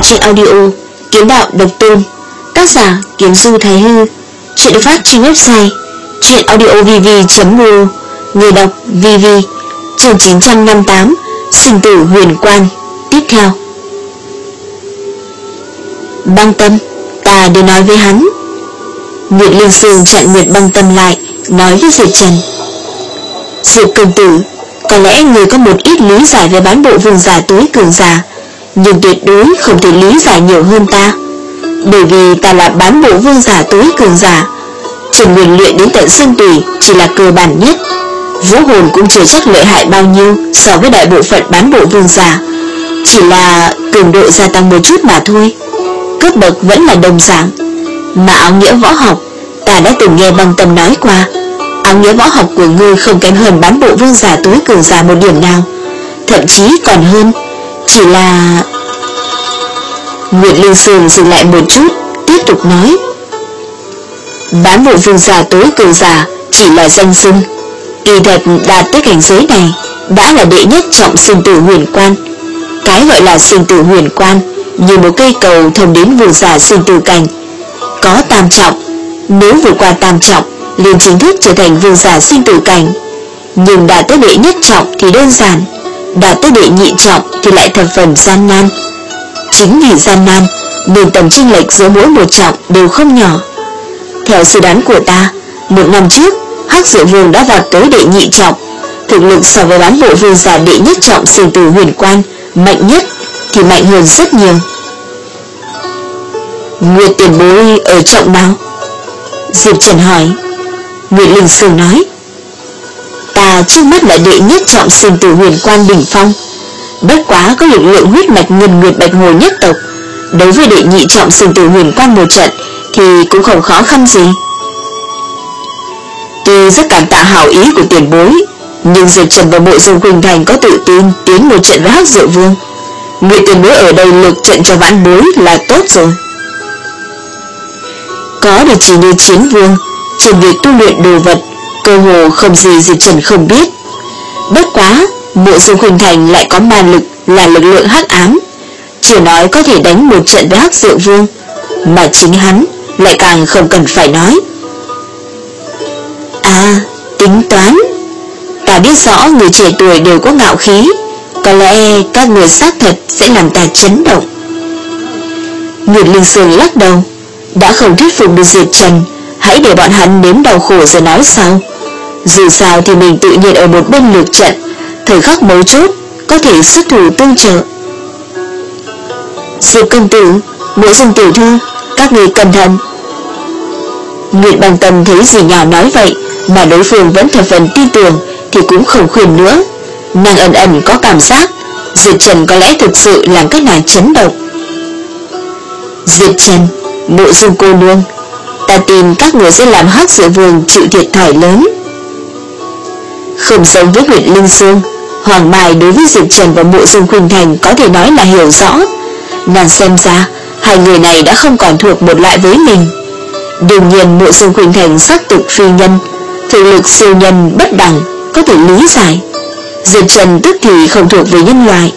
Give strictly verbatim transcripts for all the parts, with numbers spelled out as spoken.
truyện audio Kiếm Đạo Độc Tôn, tác giả Kiếm Du Thái Hư. Truyện được phát trên website truyện audio v v chấm r o, người đọc vê vê. Chương chín trăm năm mươi tám, Sinh tử huyền quan. Tiếp theo. Băng Tâm, ta đi nói với hắn. Nguyệt Linh Sương chặn Nguyệt Băng Tâm lại, nói với Diệp Trần: Diệp công tử, có lẽ người có một ít lý giải về bán bộ vương giả tối cường giả, nhưng tuyệt đối không thể lý giải nhiều hơn ta, bởi vì ta là bán bộ vương giả tối cường giả. Trần Nguyên luyện đến tận xương tủy chỉ là cơ bản nhất, vũ hồn cũng chưa chắc lợi hại bao nhiêu so với đại bộ phận bán bộ vương giả, chỉ là cường độ gia tăng một chút mà thôi, cấp bậc vẫn là đồng dạng. Mà áo nghĩa võ học, ta đã từng nghe Băng Tâm nói qua, áo nghĩa võ học của ngươi không kém hơn bán bộ vương giả tối cường giả một điểm nào, thậm chí còn hơn. Chỉ là... Nguyệt Linh Sương dừng lại một chút, tiếp tục nói: Bán bộ vương giả tối cường giả chỉ là danh xưng, kỳ thật đạt tới cảnh giới này đã là đệ nhất trọng sinh tử huyền quan. Cái gọi là sinh tử huyền quan như một cây cầu thông đến vương giả sinh tử cảnh, có tam trọng, nếu vượt qua tam trọng liền chính thức trở thành vương giả sinh tử cảnh. Nhưng đạt tới đệ nhất trọng thì đơn giản, đạt tới đệ nhị trọng thì lại thập phần gian nan. Chính vì gian nan nên tầm chênh lệch giữa mỗi một trọng đều không nhỏ. Theo suy đoán của ta, một năm trước Hắc Diệu Vương đã vọt tới đệ nhị trọng, thực lực so với bán bộ vương giả đệ nhất trọng sinh tử huyền quan mạnh nhất thì mạnh hơn rất nhiều. Nguyệt tiền bối ở trọng nào? Diệp Trần hỏi. Nguyệt Linh Sương nói: Ta trước mắt là đệ nhất trọng sinh tử huyền quan đỉnh phong, bất quá có lực lượng huyết mạch Ngân Nguyệt Bạch Hồ nhất tộc, đối với đệ nhị trọng sinh tử huyền quan một trận thì cũng không khó khăn gì. Tuy rất cảm tạ hảo ý của tiền bối, nhưng Diệp Trần và Mộ Dung Khuynh Thành có tự tin tiến một trận với Hắc Diệu Vương. Nguyệt tiền bối ở đây lược trận cho vãn bối là tốt rồi. Có được chỉ như chiến vương, trên việc tu luyện đồ vật cơ hồ không gì Diệp Trần không biết. Bất quá Mộ Dung Khuynh Thành lại có ma lực là lực lượng hắc ám, chưa nói có thể đánh một trận với Hắc Diệu Vương, mà chính hắn lại càng không cần phải nói. À, tính toán. Ta biết rõ người trẻ tuổi đều có ngạo khí, có lẽ các người xác thật sẽ làm ta chấn động. Nguyệt Linh Sương lắc đầu, đã không thuyết phục được Diệp Trần, hãy để bọn hắn nếm đau khổ rồi nói sau. Dù sao thì mình tự nhiên ở một bên lược trận, thời khắc mấu chốt có thể xuất thủ tương trợ. Diệp công tử, Mộ Dung tiểu thư, các người cẩn thận. Nguyệt Băng Tâm thấy dì nhỏ nói vậy mà đối phương vẫn thập phần tin tưởng thì cũng không khuyên nữa. Nàng ẩn ẩn có cảm giác Diệp Trần có lẽ thực sự làm các nàng chấn động. Diệp Trần, Mộ Dung cô nương, ta tin các người sẽ làm Hắc Diệu Vương chịu thiệt thòi lớn. Không giống với Nguyệt Linh Sương, Hoàng Mai đối với Diệp Trần và Mộ Dung Khuynh Thành có thể nói là hiểu rõ. Nàng xem ra hai người này đã không còn thuộc một loại với mình. Đương nhiên Mộ Dung Khuynh Thành sắc tục phi nhân, thực lực siêu nhân bất đẳng, có thể lý giải. Diệp Trần tức thì không thuộc về nhân loại.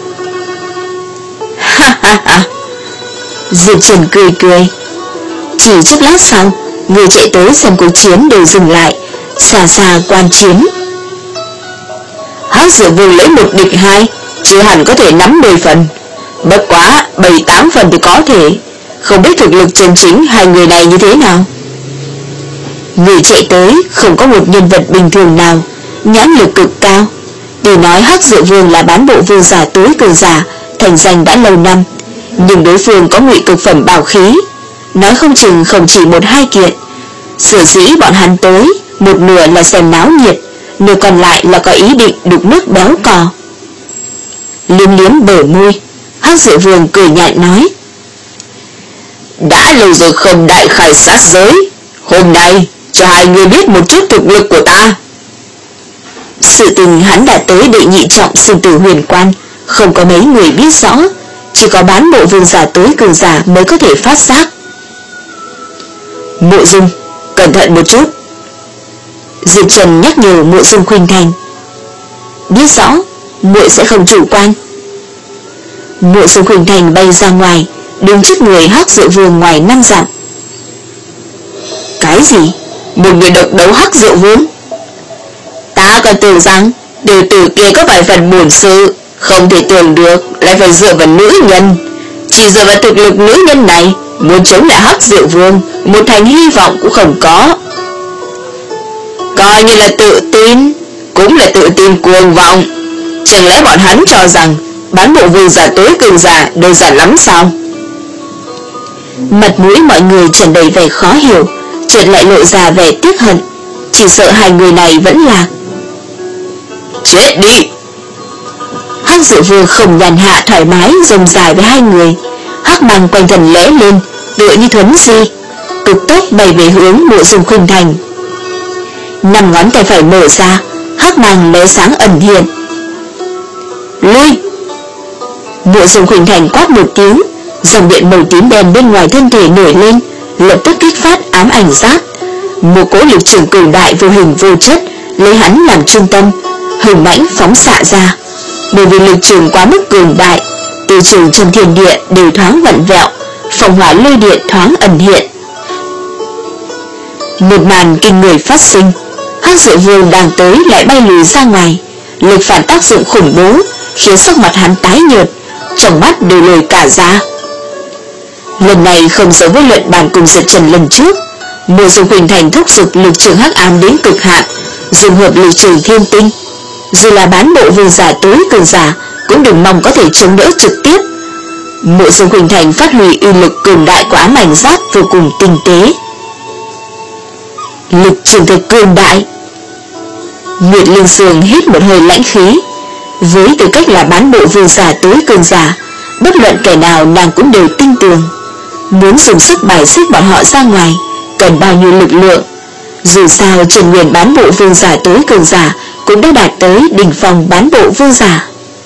Ha ha ha. Diệp Trần cười cười. Chỉ chốc lát sau, người chạy tới xem cuộc chiến đều dừng lại, xa xa quan chiến. Hắc Diệu Vương lấy một địch hai, chưa hẳn có thể nắm mười phần, bất quá bảy tám phần thì có thể. Không biết thực lực chân chính hai người này như thế nào. Người chạy tới không có một nhân vật bình thường nào, nhãn lực cực cao. Để nói Hắc Diệu Vương là bán bộ vương giả tối cường giả, thành danh đã lâu năm, nhưng đối phương có ngụy cực phẩm bảo khí, nói không chừng không chỉ một hai kiện. Sở dĩ bọn hắn tới, một nửa là xem náo nhiệt, nửa còn lại là có ý định đục nước béo cò. Liếm liếm bờ môi, Hắc Diệu Vương cười nhạt nói: Đã lâu rồi không đại khai sát giới, hôm nay cho hai người biết một chút thực lực của ta. Sự tình hắn đã tới đệ nhị trọng sinh tử huyền quan, không có mấy người biết rõ, chỉ có bán bộ vương giả tối cường giả mới có thể phát giác. Mộ Dung, cẩn thận một chút. Diệp Trần nhắc nhở Mộ Dung Khuynh Thành. Biết rõ, muội sẽ không chủ quan. Mộ Dung Khuynh Thành bay ra ngoài, đứng trước người Hắc Diệu Vương ngoài năm dặm. Cái gì? Một người độc đấu Hắc Diệu Vương? Ta còn tưởng rằng tiểu tử kia có vài phần bổn sự, không thể tưởng được lại phải dựa vào nữ nhân. Chỉ dựa vào thực lực nữ nhân này, muốn chống lại Hắc Diệu Vương, một thành hy vọng cũng không có. Coi như là tự tin, cũng là tự tin cuồng vọng. Chẳng lẽ bọn hắn cho rằng bán bộ vương giả tối cường giả đơn giản lắm sao? Mặt mũi mọi người tràn đầy vẻ khó hiểu, chợt lại lộ ra vẻ tiếc hận. Chỉ sợ hai người này vẫn lạc. Chết đi! Hắc Diệu Vương không nhàn hạ thoải mái rông dài với hai người. Hắc mang quanh thân lẽ lên, tựa như thuấn di, cực tốc bay về hướng Mộ Dung Khuynh Thành. Năm ngón tay phải mở ra, hắc mang lóe sáng ẩn hiện. Lui! Mộ Dung Khuynh Thành quát một tiếng, dòng điện màu tím đen bên ngoài thân thể nổi lên, lập tức kích phát ám ảnh giáp. Một cỗ lực trường cường đại vô hình vô chất lấy hắn làm trung tâm, hùng mãnh phóng xạ ra. Bởi vì lực trường quá mức cường đại, từ trường trong thiên địa đều thoáng vặn vẹo, phong hỏa lôi điện thoáng ẩn hiện. Một màn kinh người phát sinh. Hắc Diệu Vương đang tới lại bay lùi ra ngoài, lực phản tác dụng khủng bố khiến sắc mặt hắn tái nhợt, trong mắt đều lồi cả ra. Lần này không giống với luận bàn cùng Diệp Trần lần trước. Mộ Dung Khuynh Thành thúc giục lực trường hắc ám đến cực hạn, dùng hợp lực trường thiên tinh. Dù là bán bộ vương giả tối cường giả cũng đừng mong có thể chống đỡ trực tiếp. Mộ Dung Khuynh Thành phát huy uy lực cường đại của ám ảnh giáp vô cùng tinh tế. Lực trường thật cường đại. Nguyệt Linh Sương hít một hơi lãnh khí. Với tư cách là bán bộ vương giả tối cường giả, bất luận kẻ nào nàng cũng đều tin tưởng. Muốn dùng sức bài xích bọn họ ra ngoài cần bao nhiêu lực lượng. Dù sao Trần Nguyên bán bộ vương giả tối cường giả cũng đã đạt tới đỉnh phong bán bộ vương giả.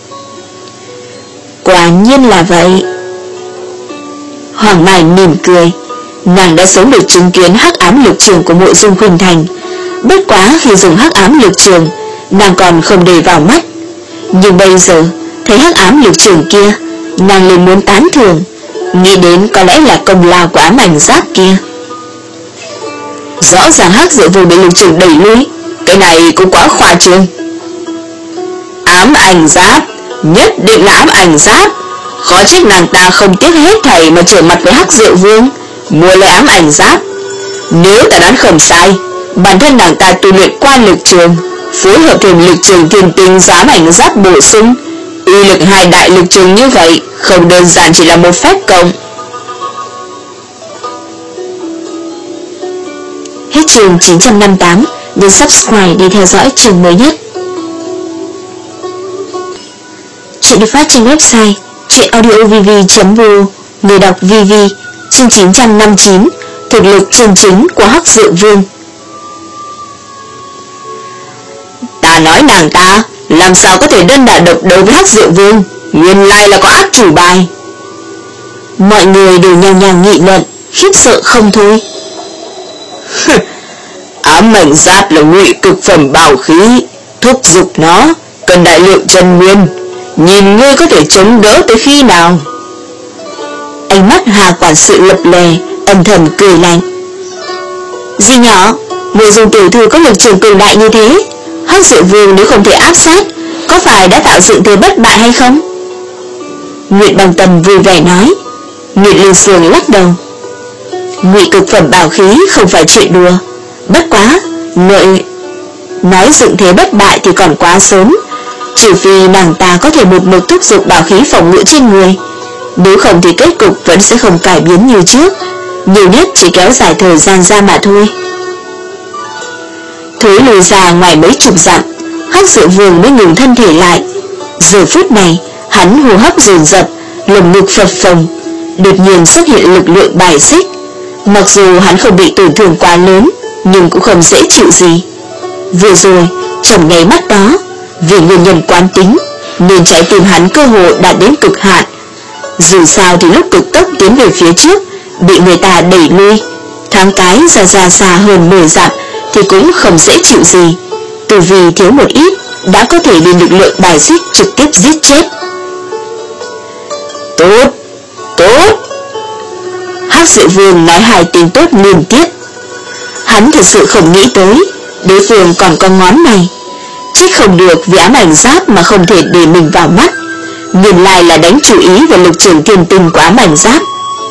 Quả nhiên là vậy. Hoàng Mai mỉm cười. Nàng đã sống được chứng kiến hắc ám lực trường của Mộ Dung Khuynh Thành. Bất quá khi dùng hắc ám lực trường, nàng còn không để vào mắt. Nhưng bây giờ thấy hắc ám lực trường kia, nàng liền muốn tán thưởng, nghĩ đến có lẽ là công lao của ám ảnh giáp kia. Rõ ràng Hắc Diệu Vương bị lực trường đẩy lui, cái này cũng quá khoa trương. Ám ảnh giáp, nhất định là ám ảnh giáp. Khó trách nàng ta không tiếc hết thảy mà trở mặt với Hắc Diệu Vương, mua lấy ám ảnh giáp. Nếu ta đoán không sai, bản thân nàng ta tu luyện qua lực trường, phối hợp thêm lực trường thiên tinh do ám ảnh giáp bổ sung, uy lực hai đại lực trường như vậy không đơn giản chỉ là một phép cộng. Hết chương chín trăm năm mươi tám, nhấn subscribe để theo dõi chương mới nhất. Chuyện được phát trên website chuyenaudiovv chấm v o, người đọc vê vê. Chương chín trăm năm mươi chín, thực lực chân chính của Hắc Diệu Vương. Ta nói nàng ta làm sao có thể đơn đả độc đấu với Hắc Diệu Vương, nguyên lai là có át chủ bài. Mọi người đều nhao nhao nghị luận, khiếp sợ không thôi. Ám ảnh giáp là ngụy cực phẩm bảo khí, thúc giục nó cần đại lượng chân nguyên, nhìn ngươi có thể chống đỡ tới khi nào. Ánh mắt Hà quản sự lập lè, âm thầm cười lạnh. Dì nhỏ, Mộ Dung tiểu thư có lực trường cường đại như thế, Hắc Diệu Vương nếu không thể áp sát, có phải đã tạo dựng thế bất bại hay không? Nguyệt Bằng Tầm vui vẻ nói. Nguyệt Linh Sương lắc đầu. Ngụy cực phẩm bảo khí không phải chuyện đùa. Bất quá nội nói dựng thế bất bại thì còn quá sớm, trừ phi nàng ta có thể một mực thúc giục bảo khí phòng ngự trên người. Nếu không thì kết cục vẫn sẽ không cải biến như trước, nhiều nhất chỉ kéo dài thời gian ra mà thôi. Thối lùi ra ngoài mấy chục dặm, Hắc Diệu Vương mới ngừng thân thể lại. Giờ phút này hắn hô hấp dồn dập, lồng ngực phập phồng, đột nhiên xuất hiện lực lượng bài xích. Mặc dù hắn không bị tổn thương quá lớn, nhưng cũng không dễ chịu gì. Vừa rồi trong nháy mắt đó, vì nguyên nhân quán tính nên trái tim hắn cơ hồ đạt đến cực hạn. Dù sao thì lúc cực tốc tiến về phía trước bị người ta đẩy lui, thoáng cái ra ra xa hơn mười dặm thì cũng không dễ chịu gì. Từ vì thiếu một ít đã có thể bị lực lượng bài xích trực tiếp giết chết. Tốt, tốt, Hắc Diệu Vương nói hai tiếng tốt liên tiếp. Hắn thật sự không nghĩ tới đối phương còn có ngón này. Trách không được vì ám ảnh giáp mà không thể để mình vào mắt, nguyên lai là đánh chú ý vào lực trường thiên tinh của ám ảnh giáp.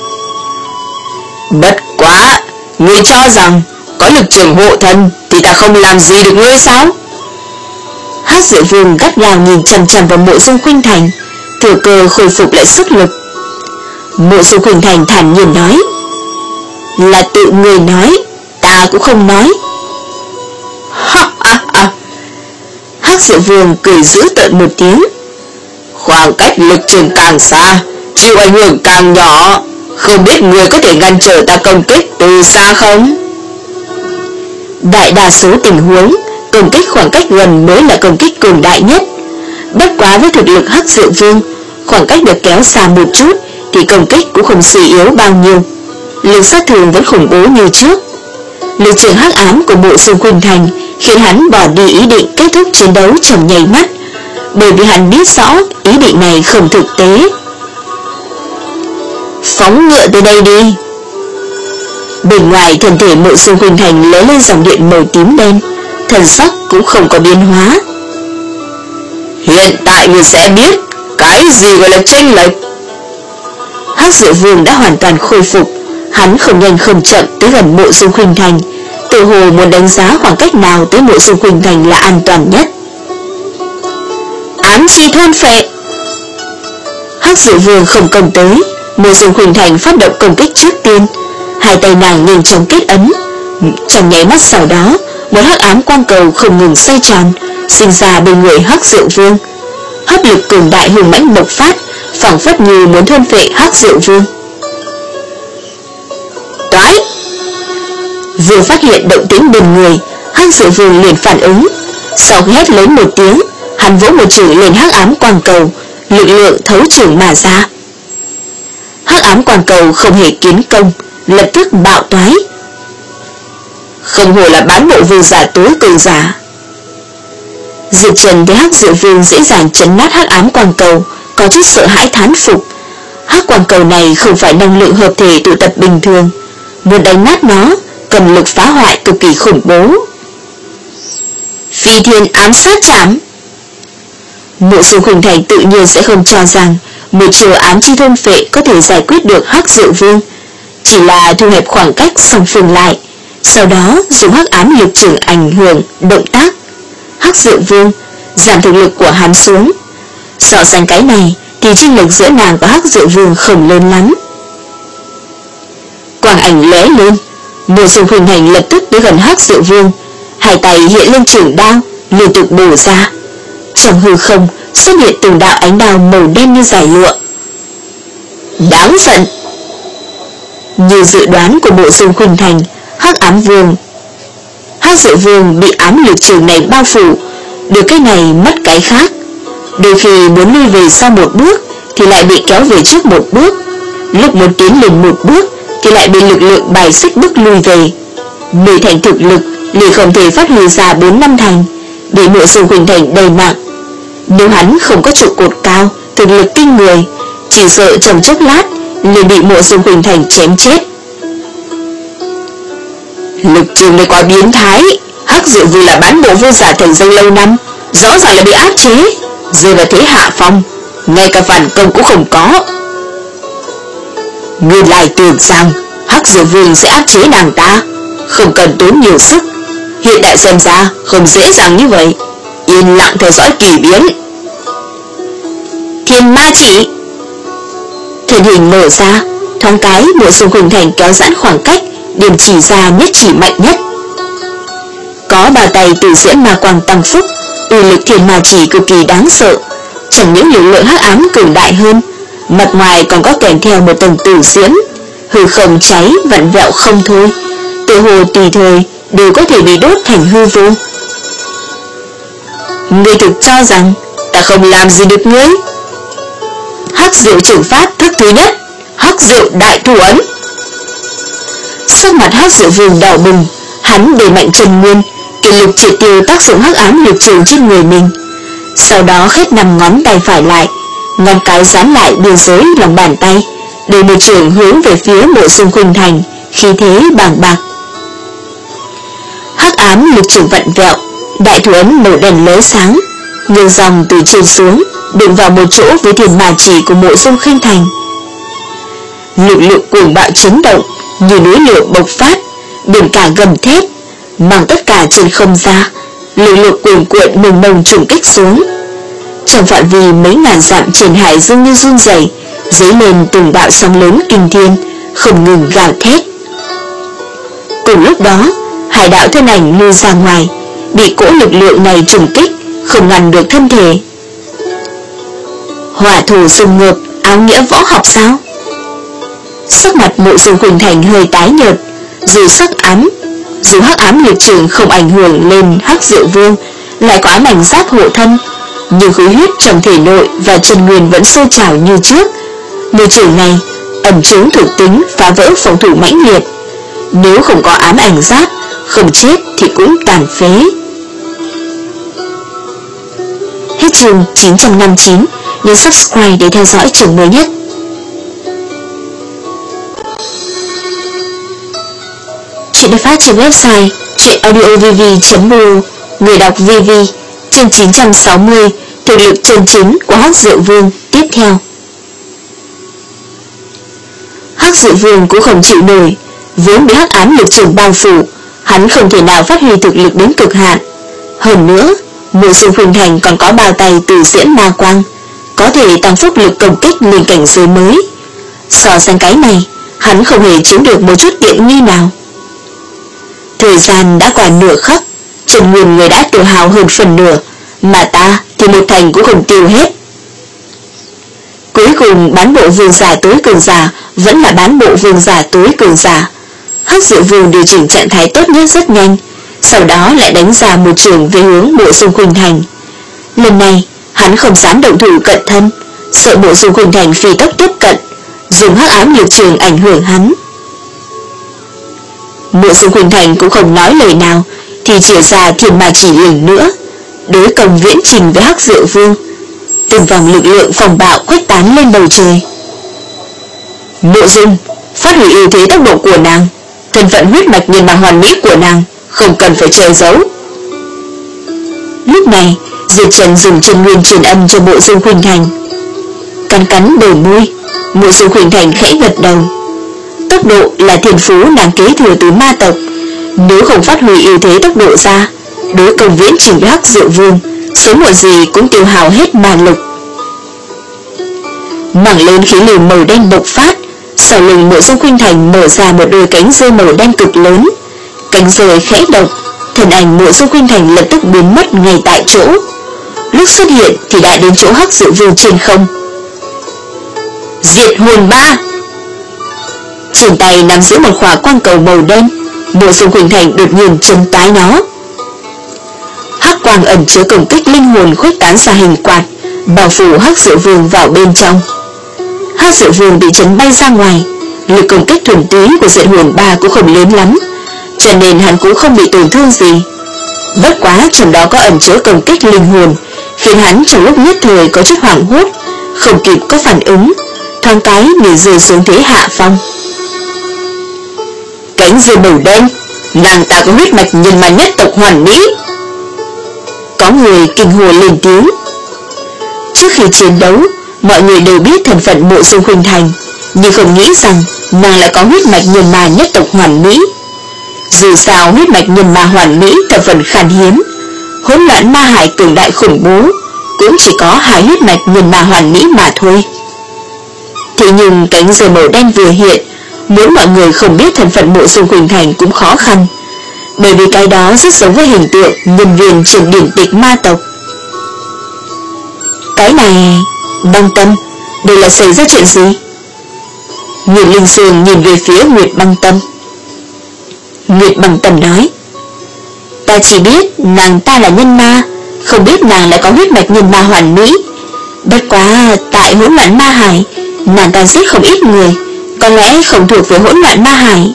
Bất quá, ngươi cho rằng có lực trường hộ thân thì ta không làm gì được ngươi sao? Hắc Diệu Vương gắt gao nhìn chằm chằm vào Mộ Dung Khuynh Thành, thừa cơ khôi phục lại sức lực. Mộ Dung Khuynh Thành thản nhiên nói, là tự người nói, ta cũng không nói. Ha ha ha. Hắc Diệu Vương cười dữ tợn một tiếng. Khoảng cách lực trường càng xa, chịu ảnh hưởng càng nhỏ, không biết người có thể ngăn trở ta công kích từ xa không? Đại đa số tình huống, công kích khoảng cách gần mới là công kích cường đại nhất. Bất quá với thực lực Hắc Diệu Vương, khoảng cách được kéo xa một chút thì công kích cũng không suy yếu bao nhiêu, lực sát thương vẫn khủng bố như trước. Lực trường hắc ám của Mộ Dung Khuynh Thành khiến hắn bỏ đi ý định kết thúc chiến đấu trong nháy mắt, bởi vì hắn biết rõ ý định này không thực tế. Phóng ngựa tới đây đi. Bên ngoài thân thể Mộ Dung Khuynh Thành lóe lên dòng điện màu tím đen, thần sắc cũng không có biến hóa. Hiện tại người sẽ biết cái gì gọi là chênh lệch. Hắc Diệu Vương đã hoàn toàn khôi phục, hắn không nhanh không chậm tới gần Mộ Dung Khuynh Thành, tự hồ muốn đánh giá khoảng cách nào tới Mộ Dung Khuynh Thành là an toàn nhất. Ám chi thôn phệ. Hắc Diệu Vương không công tới, Mộ Dung Khuynh Thành phát động công kích trước tiên, hai tay nàng nhanh chóng kết ấn. Trong nháy mắt sau đó, một hắc ám quang cầu không ngừng xoay tròn, sinh ra bên người Hắc Diệu Vương. Hấp lực cường đại hùng mãnh bộc phát, phảng phất như muốn thôn phệ Hắc Diệu Vương. Toái! Vừa phát hiện động tĩnh bên người, Hắc Diệu Vương liền phản ứng, sau hét lớn một tiếng, hắn vỗ một chưởng lên hắc ám quang cầu, lực lượng thấu chưởng mà ra. Hắc ám quang cầu không hề kiến công, lập tức bạo toái. Không hổ là bán bộ vương giả tối cường giả. Diệp Trần thấy Hắc Diệu Vương dễ dàng chấn nát hắc ám quang cầu, có chút sợ hãi thán phục. Hắc quang cầu này không phải năng lượng hợp thể tụ tập bình thường, muốn đánh nát nó cần lực phá hoại cực kỳ khủng bố. Phi thiên ám sát chảm. Mộ Dung Khuynh Thành tự nhiên sẽ không cho rằng một chiều ám chi thôn phệ có thể giải quyết được Hắc Diệu Vương, chỉ là thu hẹp khoảng cách song phương lại, sau đó dùng hắc ám lực trường ảnh hưởng động tác Hắc Diệu Vương, giảm thực lực của hắn xuống. So sánh cái này thì chênh lệch giữa nàng và Hắc Diệu Vương không lớn lắm. Quang ảnh lóe lên, Mộ Dung Khuynh Thành lập tức tới gần Hắc Diệu Vương, hai tay hiện lên trường đao liên tục bổ ra. Trong hư không xuất hiện từng đạo ánh đao màu đen như giải lụa. Đáng giận! Như dự đoán của Mộ Dung Khuynh Thành, Hắc ám Vương Hắc Diệu Vương bị ám lực trường này bao phủ, được cái này mất cái khác. Đôi khi muốn lui về sau một bước thì lại bị kéo về trước một bước, lúc muốn tiến lên một bước thì lại bị lực lượng bài xích bước lui về. Mười thành thực lực liền không thể phát huy ra bốn năm thành, bị Mộ Dung Khuynh Thành đầy mạng. Nếu hắn không có trụ cột cao, thực lực kinh người, chỉ sợ trong chốc lát liền bị Mộ Dung Khuynh Thành chém chết. Lực trường này quá biến thái. Hắc Diệu Vương là bán bộ vương giả thành danh lâu năm, rõ ràng là bị áp chế, rơi vào thế hạ phong, ngay cả phản công cũng không có. Nguyên lai tưởng rằng Hắc Diệu Vương sẽ áp chế nàng ta, không cần tốn nhiều sức. Hiện tại xem ra không dễ dàng như vậy. Yên lặng theo dõi kỳ biến. Thiên ma chỉ. Thân hình mở ra, thoáng cái Mộ Dung Khuynh Thành kéo giãn khoảng cách, điểm chỉ ra nhất chỉ mạnh nhất. Có bàn tay từ diễn ma quang tăng phúc, uy lực thiên ma chỉ cực kỳ đáng sợ. Chẳng những lực lượng hắc ám cường đại hơn, mặt ngoài còn có kèm theo một tầng tử diễm, hư không cháy vặn vẹo không thôi, tự hồ tùy thời đều có thể bị đốt thành hư vô. Ngươi thực cho rằng ta không làm gì được ngươi? Hắc Diệu trưởng pháp thức thứ nhất, Hắc Diệu đại thủ ấn. Sắc mặt Hắc Diệu Vương đỏ bừng, hắn đẩy mạnh chân nguyên, kiệt lực triệt tiêu tác dụng hắc ám lực trường trên người mình. Sau đó khép nằm ngón tay phải lại, ngón cái dán lại biên giới lòng bàn tay, để một trường hướng về phía Mộ Dung Khuynh Thành, khí thế bàng bạc. Hắc ám lực trường vặn vẹo, đại thủ ấn màu đen lóe sáng, nghiêng dòng từ trên xuống, đụng vào một chỗ với thiên ma chỉ của Mộ Dung Khuynh Thành. Lực lượng cuồng bạo chấn động, như núi lửa bộc phát, biển cả gầm thét, mang tất cả trên không ra, lực lượng cuồn cuộn mênh mông trùng kích xuống. Trong phạm vi mấy ngàn dặm trên hải dương như run rẩy, dấy lên từng bạo sóng lớn kinh thiên, không ngừng gào thét. Cùng lúc đó, hải đạo thân ảnh lui ra ngoài, bị cỗ lực lượng này trùng kích, không ngăn được thân thể. Hỏa thủ xung ngược, áo nghĩa võ học sao? Sắc mặt Mộ Dung Khuynh Thành hơi tái nhợt, dù sắc ám, dù hắc ám liệt trường không ảnh hưởng lên Hắc Diệu Vương, lại có ám ảnh giáp hộ thân, nhưng khí huyết trong thể nội và chân nguyên vẫn sôi trào như trước. Môi trường này ẩn chứa thuộc tính phá vỡ phòng thủ mãnh liệt, nếu không có ám ảnh giáp, không chết thì cũng tàn phế. Hết chương chín trăm năm mươi chín, nhấn subscribe để theo dõi chương mới nhất. Chuyện được phát trên website truyện audio v v chấm m u, người đọc vê vê. Chương chín trăm sáu mươi, thực lực chân chính của Hắc Diệu Vương tiếp theo. Hắc Diệu Vương cũng không chịu nổi, vốn bị hắc ám lực trường bao phủ, hắn không thể nào phát huy thực lực đến cực hạn. Hơn nữa, Mộ Dung Khuynh Thành còn có bao tay từ diễn ma quang, có thể tăng phúc lực công kích lên cảnh giới mới. So sánh cái này, hắn không hề chiếm được một chút tiện nghi nào. Thời gian đã qua nửa khắc, chân nguyên người đã tiêu hao hơn phần nửa, mà ta thì một thành cũng không tiêu hết. Cuối cùng bán bộ vương giả tối cường giả vẫn là bán bộ vương giả tối cường giả. Hắc Diệu Vương điều chỉnh trạng thái tốt nhất rất nhanh, sau đó lại đánh ra một trường về hướng Mộ Dung Khuynh Thành. Lần này hắn không dám động thủ cận thân, sợ Mộ Dung Khuynh Thành phi tốc tiếp cận, dùng hắc ám lực trường ảnh hưởng hắn. Mộ Dung Khuynh Thành cũng không nói lời nào, thì chia ra thiên ma chỉ lần nữa, đối công viễn trình với Hắc Diệu Vương. Từng vòng lực lượng phòng bạo khuếch tán lên bầu trời. Mộ Dung, phát huy ưu thế tốc độ của nàng, thân phận huyết mạch nhân ma hoàn mỹ của nàng không cần phải che giấu. Lúc này, Diệp Trần dùng chân nguyên truyền âm cho Mộ Dung Khuynh Thành. Cắn cắn đôi môi, Mộ Dung Khuynh Thành khẽ gật đầu. Tốc độ là thiên phú nàng kế thừa từ ma tộc, nếu không phát huy ưu thế tốc độ ra, đối công viễn trình với Hắc Diệu Vương, sớm muộn gì cũng tiêu hao hết ma lực. Mảng lớn khí lưu màu đen bộc phát, sau lưng Mộ Dung Khuynh Thành mở ra một đôi cánh rơi màu đen cực lớn. Cánh rơi khẽ động, thân ảnh Mộ Dung Khuynh Thành lập tức biến mất ngay tại chỗ. Lúc xuất hiện thì đã đến chỗ Hắc Diệu Vương trên không. Diệt hồn ba! Trên tay nắm giữ một khỏa quang cầu màu đen, Mộ Dung Khuynh Thành đột nhiên chấn tái nó. Hắc quang ẩn chứa công kích linh hồn khuếch tán ra hình quạt, bao phủ Hắc Diệu Vương vào bên trong. Hắc Diệu Vương bị chấn bay ra ngoài, lực công kích thuần túy của Diệt hồn ba cũng không lớn lắm, cho nên hắn cũng không bị tổn thương gì. Bất quá trong đó có ẩn chứa công kích linh hồn, khiến hắn trong lúc nhất thời có chút hoảng hốt, không kịp có phản ứng, thoáng cái bị rơi xuống thế hạ phong. Cánh rơi màu đen, nàng ta có huyết mạch nhân ma nhất tộc hoàn mỹ. Có người kinh hồ lên tiếng. Trước khi chiến đấu, mọi người đều biết thân phận Mộ Dung Khuynh Thành, nhưng không nghĩ rằng nàng lại có huyết mạch nhân ma nhất tộc hoàn mỹ. Dù sao huyết mạch nhân ma hoàn mỹ thập phần khan hiếm, hỗn loạn ma hải cường đại khủng bố cũng chỉ có hai huyết mạch nhân ma hoàn mỹ mà thôi. Thế nhưng cánh rơi màu đen vừa hiện, muốn mọi người không biết thân phận Mộ Dung Khuynh Thành cũng khó khăn, bởi vì cái đó rất giống với hình tượng nhân viên trên điển tịch ma tộc. Cái này... Băng Tâm, đây là xảy ra chuyện gì? Nguyệt Linh Sương nhìn về phía Nguyệt Băng Tâm. Nguyệt Băng Tâm nói, ta chỉ biết nàng ta là nhân ma, không biết nàng lại có huyết mạch nhân ma hoàn mỹ. Bất quá tại hỗn loạn ma hải, nàng ta giết không ít người, có lẽ không thuộc về hỗn loạn ma hải.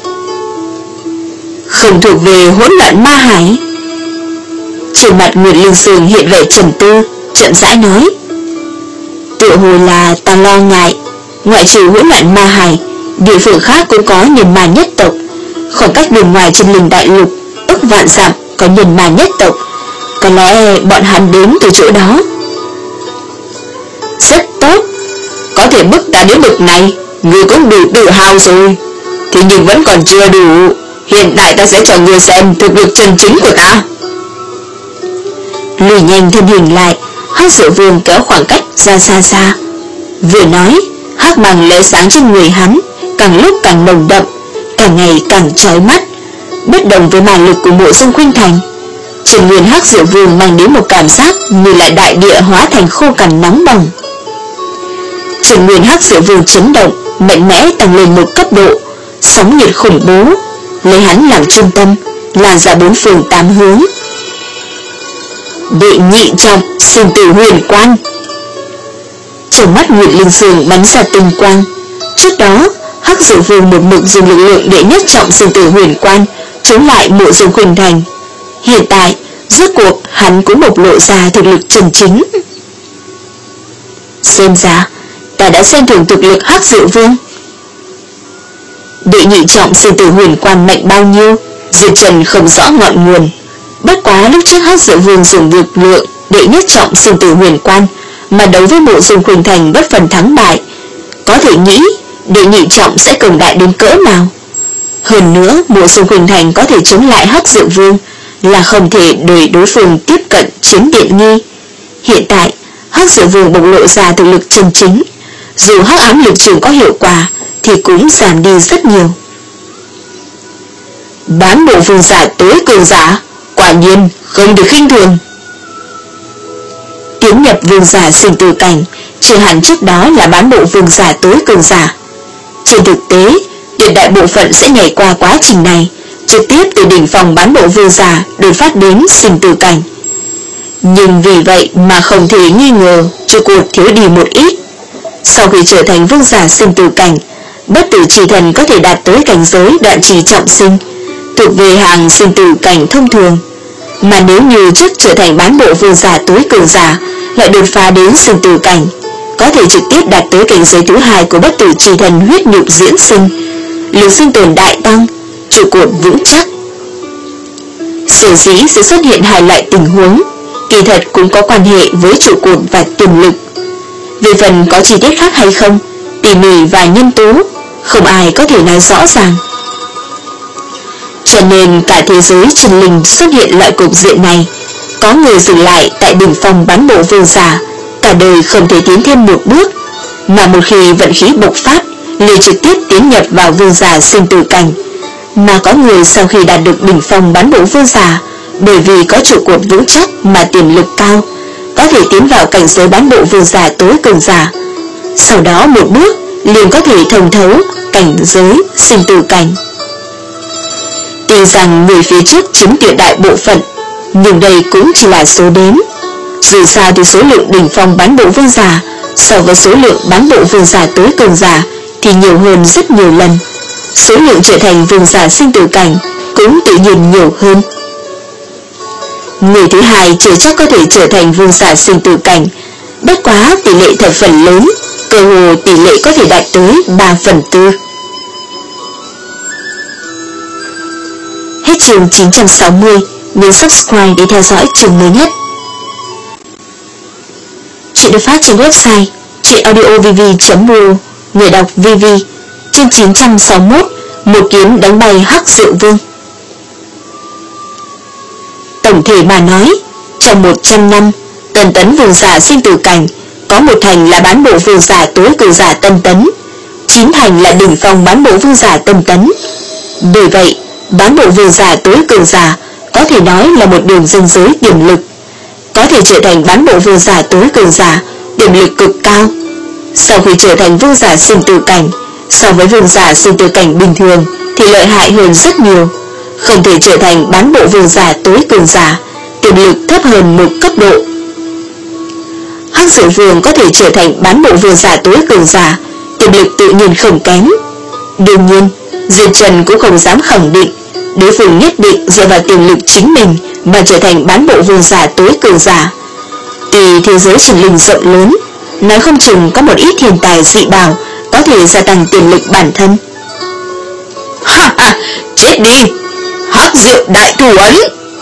Không thuộc về hỗn loạn ma hải? Trên mặt Nguyệt Linh Sương hiện vẻ trầm tư, chậm rãi nói, tựa hồ là ta lo ngại, Ngoại trừ hỗn loạn ma hải, địa phương khác cũng có nhân ma nhất tộc. Khoảng cách bên ngoài chân linh đại lục ức vạn dặm có nhân ma nhất tộc. Có lẽ bọn hắn đến từ chỗ đó. Rất tốt, có thể bức ta đến bực này, ngươi cũng đủ tự hào rồi. Thế nhưng vẫn còn chưa đủ. Hiện tại ta sẽ cho ngươi xem thực lực chân chính của ta. Lùi nhanh thân hình lại, Hắc Diệu Vương kéo khoảng cách ra xa xa. Vừa nói, hắc bằng lóe sáng trên người hắn càng lúc càng nồng đậm, càng ngày càng chói mắt, bất đồng với ma lực của Mộ Dung Khuynh Thành. Trên người Hắc Diệu Vương mang đến một cảm giác như là đại địa hóa thành khô cằn nóng bỏng. Trên người Hắc Diệu Vương chấn động, mạnh mẽ tăng lên một cấp độ, sóng nhiệt khủng bố, lấy hắn làm trung tâm, lan ra bốn phương tám hướng. Đệ nhị trọng sinh tử huyền quan. Trong mắt Nguyệt Linh Sương bắn ra tinh quang. Trước đó, Hắc Diệu Vương một mực dùng lực lượng đệ nhất trọng sinh tử huyền quan chống lại Mộ Dung Khuynh Thành. Hiện tại, rốt cuộc hắn cũng bộc lộ ra thực lực chân chính. Xem ra, ta đã xem thường thực lực Hắc Diệu Vương. Đệ nhị trọng sinh tử huyền quan mạnh bao nhiêu, Diệp Trần không rõ ngọn nguồn. Bất quá lúc trước Hắc Diệu Vương dùng lực lượng đệ nhất trọng sinh tử huyền quan mà đấu với Mộ Dung Khuynh Thành bất phần thắng bại, có thể nghĩ đệ nhị trọng sẽ cường đại đến cỡ nào. Hơn nữa, Mộ Dung Khuynh Thành có thể chống lại Hắc Diệu Vương là không thể để đối phương tiếp cận chiếm tiện nghi. Hiện tại, Hắc Diệu Vương bộc lộ ra thực lực chân chính, dù hắc ám lực trường có hiệu quả thì cũng giảm đi rất nhiều. Bán bộ vương giả tối cường giả, quả nhiên không được khinh thường. Tiến nhập vương giả sinh tử cảnh, chưa hẳn trước đó là bán bộ vương giả tối cường giả. Trên thực tế, tuyệt đại bộ phận sẽ nhảy qua quá trình này, trực tiếp từ đỉnh phòng bán bộ vương giả đột phát đến sinh tử cảnh. Nhưng vì vậy mà không thể nghi ngờ trụ cột thiếu đi một ít. Sau khi trở thành vương giả sinh tử cảnh, bất tử chỉ thần có thể đạt tới cảnh giới đoạn trì trọng sinh, thuộc về hàng sinh tử cảnh thông thường. Mà nếu như trước trở thành bán bộ vương giả tối cường giả lại đột phá đến sinh tử cảnh, có thể trực tiếp đạt tới cảnh giới thứ hai của bất tử chỉ thần huyết nhục diễn sinh, lực sinh tồn đại tăng, trụ cột vững chắc. Sở dĩ sẽ xuất hiện hai loại tình huống, kỳ thật cũng có quan hệ với trụ cột và tiềm lực. Về phần có chi tiết khác hay không, tỉ mỉ và nhân tố, không ai có thể nói rõ ràng. Cho nên cả thế giới chân linh xuất hiện loại cục diện này, có người dừng lại tại đỉnh phong bán bộ vương giả, cả đời không thể tiến thêm một bước, mà một khi vận khí bộc phát, liền trực tiếp tiến nhập vào vương giả sinh tử cảnh. Mà có người sau khi đạt được đỉnh phong bán bộ vương giả, bởi vì có trụ cột vững chắc mà tiềm lực cao, có thể tiến vào cảnh giới bán bộ vương giả tối cường giả. Sau đó một bước liền có thể thông thấu cảnh giới sinh tử cảnh. Tuy rằng người phía trước chiếm tuyệt đại bộ phận, nhưng đây cũng chỉ là số đếm. Dù sao thì số lượng đỉnh phong bán bộ vương giả so với số lượng bán bộ vương giả tối cường giả thì nhiều hơn rất nhiều lần. Số lượng trở thành vương giả sinh tử cảnh cũng tự nhiên nhiều hơn. Người thứ hai chưa chắc có thể trở thành vương giả sinh tử cảnh, bất quá tỷ lệ thập phần lớn, cơ hồ tỷ lệ có thể đạt tới ba phần tư. Hết chương chín trăm sáu mươi, nhấn subscribe để theo dõi chương mới nhất. Chuyện được phát trên website truyện audio v v chấm r o, người đọc vê vê. Chương chín trăm sáu mươi mốt, một kiếm đánh bay Hắc Diệu Vương. Tổng thể mà nói, trong một trăm năm, Tân Tấn vương giả sinh tử cảnh có một thành là bán bộ vương giả tối cường giả Tân Tấn, chín thành là đỉnh phong bán bộ vương giả Tân Tấn. Bởi vậy, bán bộ vương giả tối cường giả có thể nói là một đường ranh giới tiềm lực. Có thể trở thành bán bộ vương giả tối cường giả, tiềm lực cực cao. Sau khi trở thành vương giả sinh tử cảnh, so với vương giả sinh tử cảnh bình thường thì lợi hại hơn rất nhiều. Không thể trở thành bán bộ vương giả tối cường giả, tiềm lực thấp hơn một cấp độ. Hắc Diệu Vương có thể trở thành bán bộ vương giả tối cường giả, tiềm lực tự nhiên không kém. Đương nhiên, Diệp Trần cũng không dám khẳng định đối phương nhất định dựa vào tiềm lực chính mình mà trở thành bán bộ vương giả tối cường giả. Tuy thế giới chân linh rộng lớn, nói không chừng có một ít thiên tài dị bảo có thể gia tăng tiềm lực bản thân. Ha ha, chết đi, Hắc Diệu đại thủ ấn.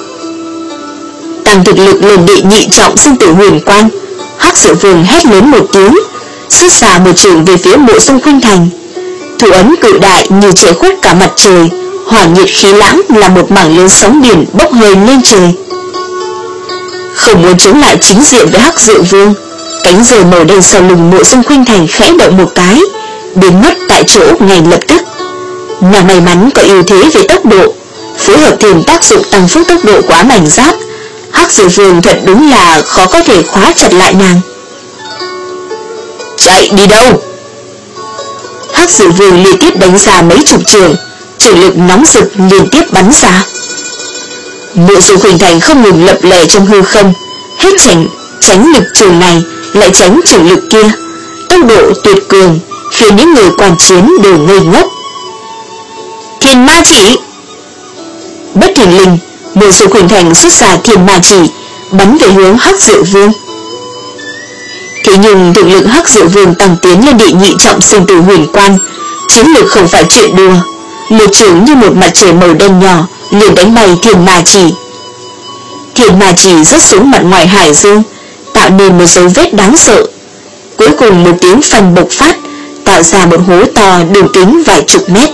Tăng thực lực lên đệ nhị trọng sinh tử huyền quang, Hắc Diệu Vương hét lớn một tiếng, xuất xả một trường về phía Mộ Dung Khuynh Thành. Thủ ấn cự đại như che khuất cả mặt trời, hỏa nhiệt khí lãng là một mảng lớn sóng biển bốc hơi lên trời. Không muốn chống lại chính diện với Hắc Diệu Vương, cánh rời màu đen sau lưng Mộ Dung Khuynh Thành khẽ động một cái, biến mất tại chỗ ngay lập tức. Nàng may mắn có ưu thế về tốc độ, phối hợp thêm tác dụng tăng phúc tốc độ của ám ảnh giáp, Hắc Diệu Vương thật đúng là khó có thể khóa chặt lại nàng. Chạy đi đâu? Hắc Diệu Vương liên tiếp đánh ra mấy chục trường, trường lực nóng rực liên tiếp bắn ra. Mộ Dung Khuynh Thành không ngừng lập lè trong hư không, hết tránh tránh lực trường này lại tránh trường lực kia, tốc độ tuyệt cường khiến những người quan chiến đều ngây ngốc. Thiên ma chỉ! Bất thình lình, Mộ Dung Khuynh Thành xuất ra thiên ma chỉ, bắn về hướng Hắc Diệu Vương. Thế nhưng thực lực Hắc Diệu Vương tăng tiến lên đệ nhị trọng sinh tử huyền quan, chiến lược không phải chuyện đùa. Một trường như một mặt trời màu đen nhỏ liền đánh bay thiên ma chỉ. Thiên ma chỉ rớt xuống mặt ngoài hải dương, tạo nên một dấu vết đáng sợ. Cuối cùng một tiếng phanh bộc phát, tạo ra một hố to đường kính vài chục mét.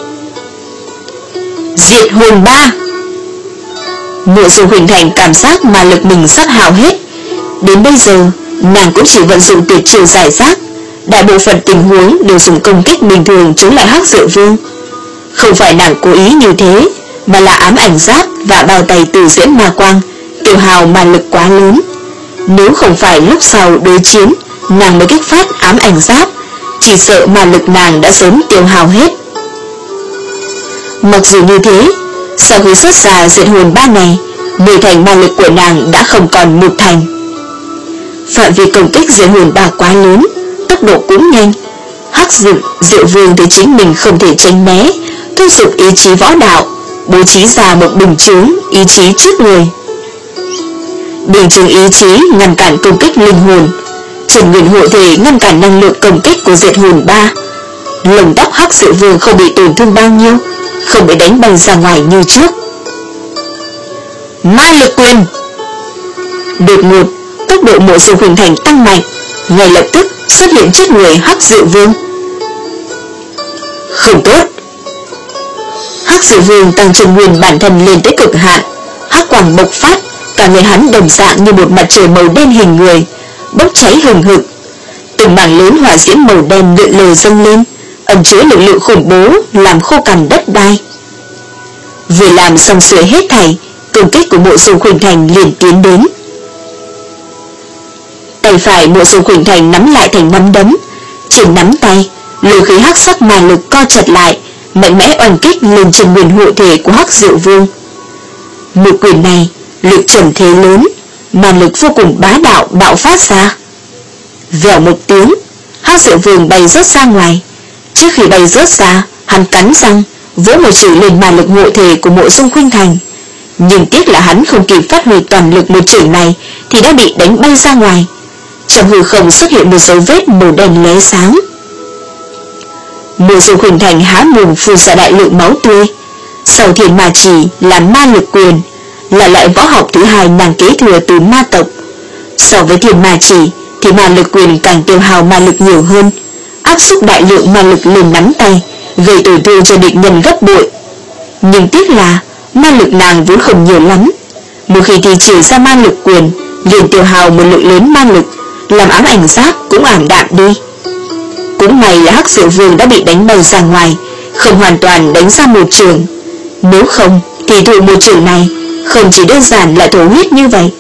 Diệt hồn ba! Mộ Dung Khuynh Thành cảm giác mà lực mình sắp hao hết. Đến bây giờ, nàng cũng chỉ vận dụng tuyệt chiêu giải rác, đại bộ phận tình huống đều dùng công kích bình thường chống lại Hắc Diệu Vương. Không phải nàng cố ý như thế, mà là ám ảnh giáp và bao tay từ diễm ma quang tiêu hao mà lực quá lớn. Nếu không phải lúc sau đối chiến nàng mới kích phát ám ảnh giáp, chỉ sợ mà lực nàng đã sớm tiêu hao hết. Mặc dù như thế, sau khi xuất ra diệt hồn ba này, mười thành ma lực của nàng đã không còn một thành. Phạm vi công kích diệt hồn ba quá lớn, tốc độ cũng nhanh. Hắc Diệu Diệu Vương thấy chính mình không thể tránh né, thúc giục ý chí võ đạo, bố trí ra một bình chướng ý chí trước người. Bình chướng ý chí ngăn cản công kích linh hồn, Trần Nguyên hộ thể ngăn cản năng lượng công kích của diệt hồn ba. Lồng tóc Hắc Diệu Vương không bị tổn thương bao nhiêu, không bị đánh bay ra ngoài như trước. Ma lực quyền! Đột ngột, tốc độ Mộ Dung Khuynh Thành tăng mạnh, ngay lập tức xuất hiện trước người Hắc Diệu Vương. Không tốt! Hắc Diệu Vương tăng Trần Nguyên bản thân lên tới cực hạn, hắc quang bộc phát, cả người hắn đồng dạng như một mặt trời màu đen hình người, bốc cháy hừng hực. Từng mảng lớn hỏa diễm màu đen lượn lờ dâng lên, ẩn chứa lực lượng khủng bố làm khô cằn đất đai. Vừa làm xong xuôi hết thảy, công kích của Mộ Dung Khuynh Thành liền tiến đến. Tay phải Mộ Dung Khuynh Thành nắm lại thành nắm đấm, trên nắm tay lôi khí hắc sắc ma lực co chặt lại, mạnh mẽ oanh kích lên Trần Nguyên hộ thể của Hắc Diệu Vương. Một quyền này lực trầm thế lớn, ma lực vô cùng bá đạo bạo phát ra. Vèo một tiếng, Hắc Diệu Vương bay rớt ra ngoài. Trước khi bay rớt ra, hắn cắn răng vỗ một chưởng lên ma lực hộ thể của Mộ Dung Khuynh Thành. Nhưng tiếc là hắn không kịp phát huy toàn lực một chưởng này thì đã bị đánh bay ra ngoài. Trong hư không xuất hiện một dấu vết màu đen lóe sáng. Mộ Dung Khuynh Thành há mồm phun ra đại lượng máu tươi. Sau thiên ma chỉ là ma lực quyền, là loại võ học thứ hai nàng kế thừa từ ma tộc. So với thiên ma chỉ thì ma lực quyền càng tiêu hao ma lực nhiều hơn, áp xúc đại lượng ma lực lên nắm tay, gây tổn thương cho địch nhân gấp bội. Nhưng tiếc là ma lực nàng vốn không nhiều lắm, một khi thì triển ra ma lực quyền liền tiêu hao một lượng lớn ma lực, làm ám ảnh giáp cũng ảm đạm đi. Cũng may là Hắc Diệu Vương đã bị đánh bay ra ngoài, không hoàn toàn đánh ra một trường. Nếu không thì thụ một trường này không chỉ đơn giản là thổ huyết như vậy.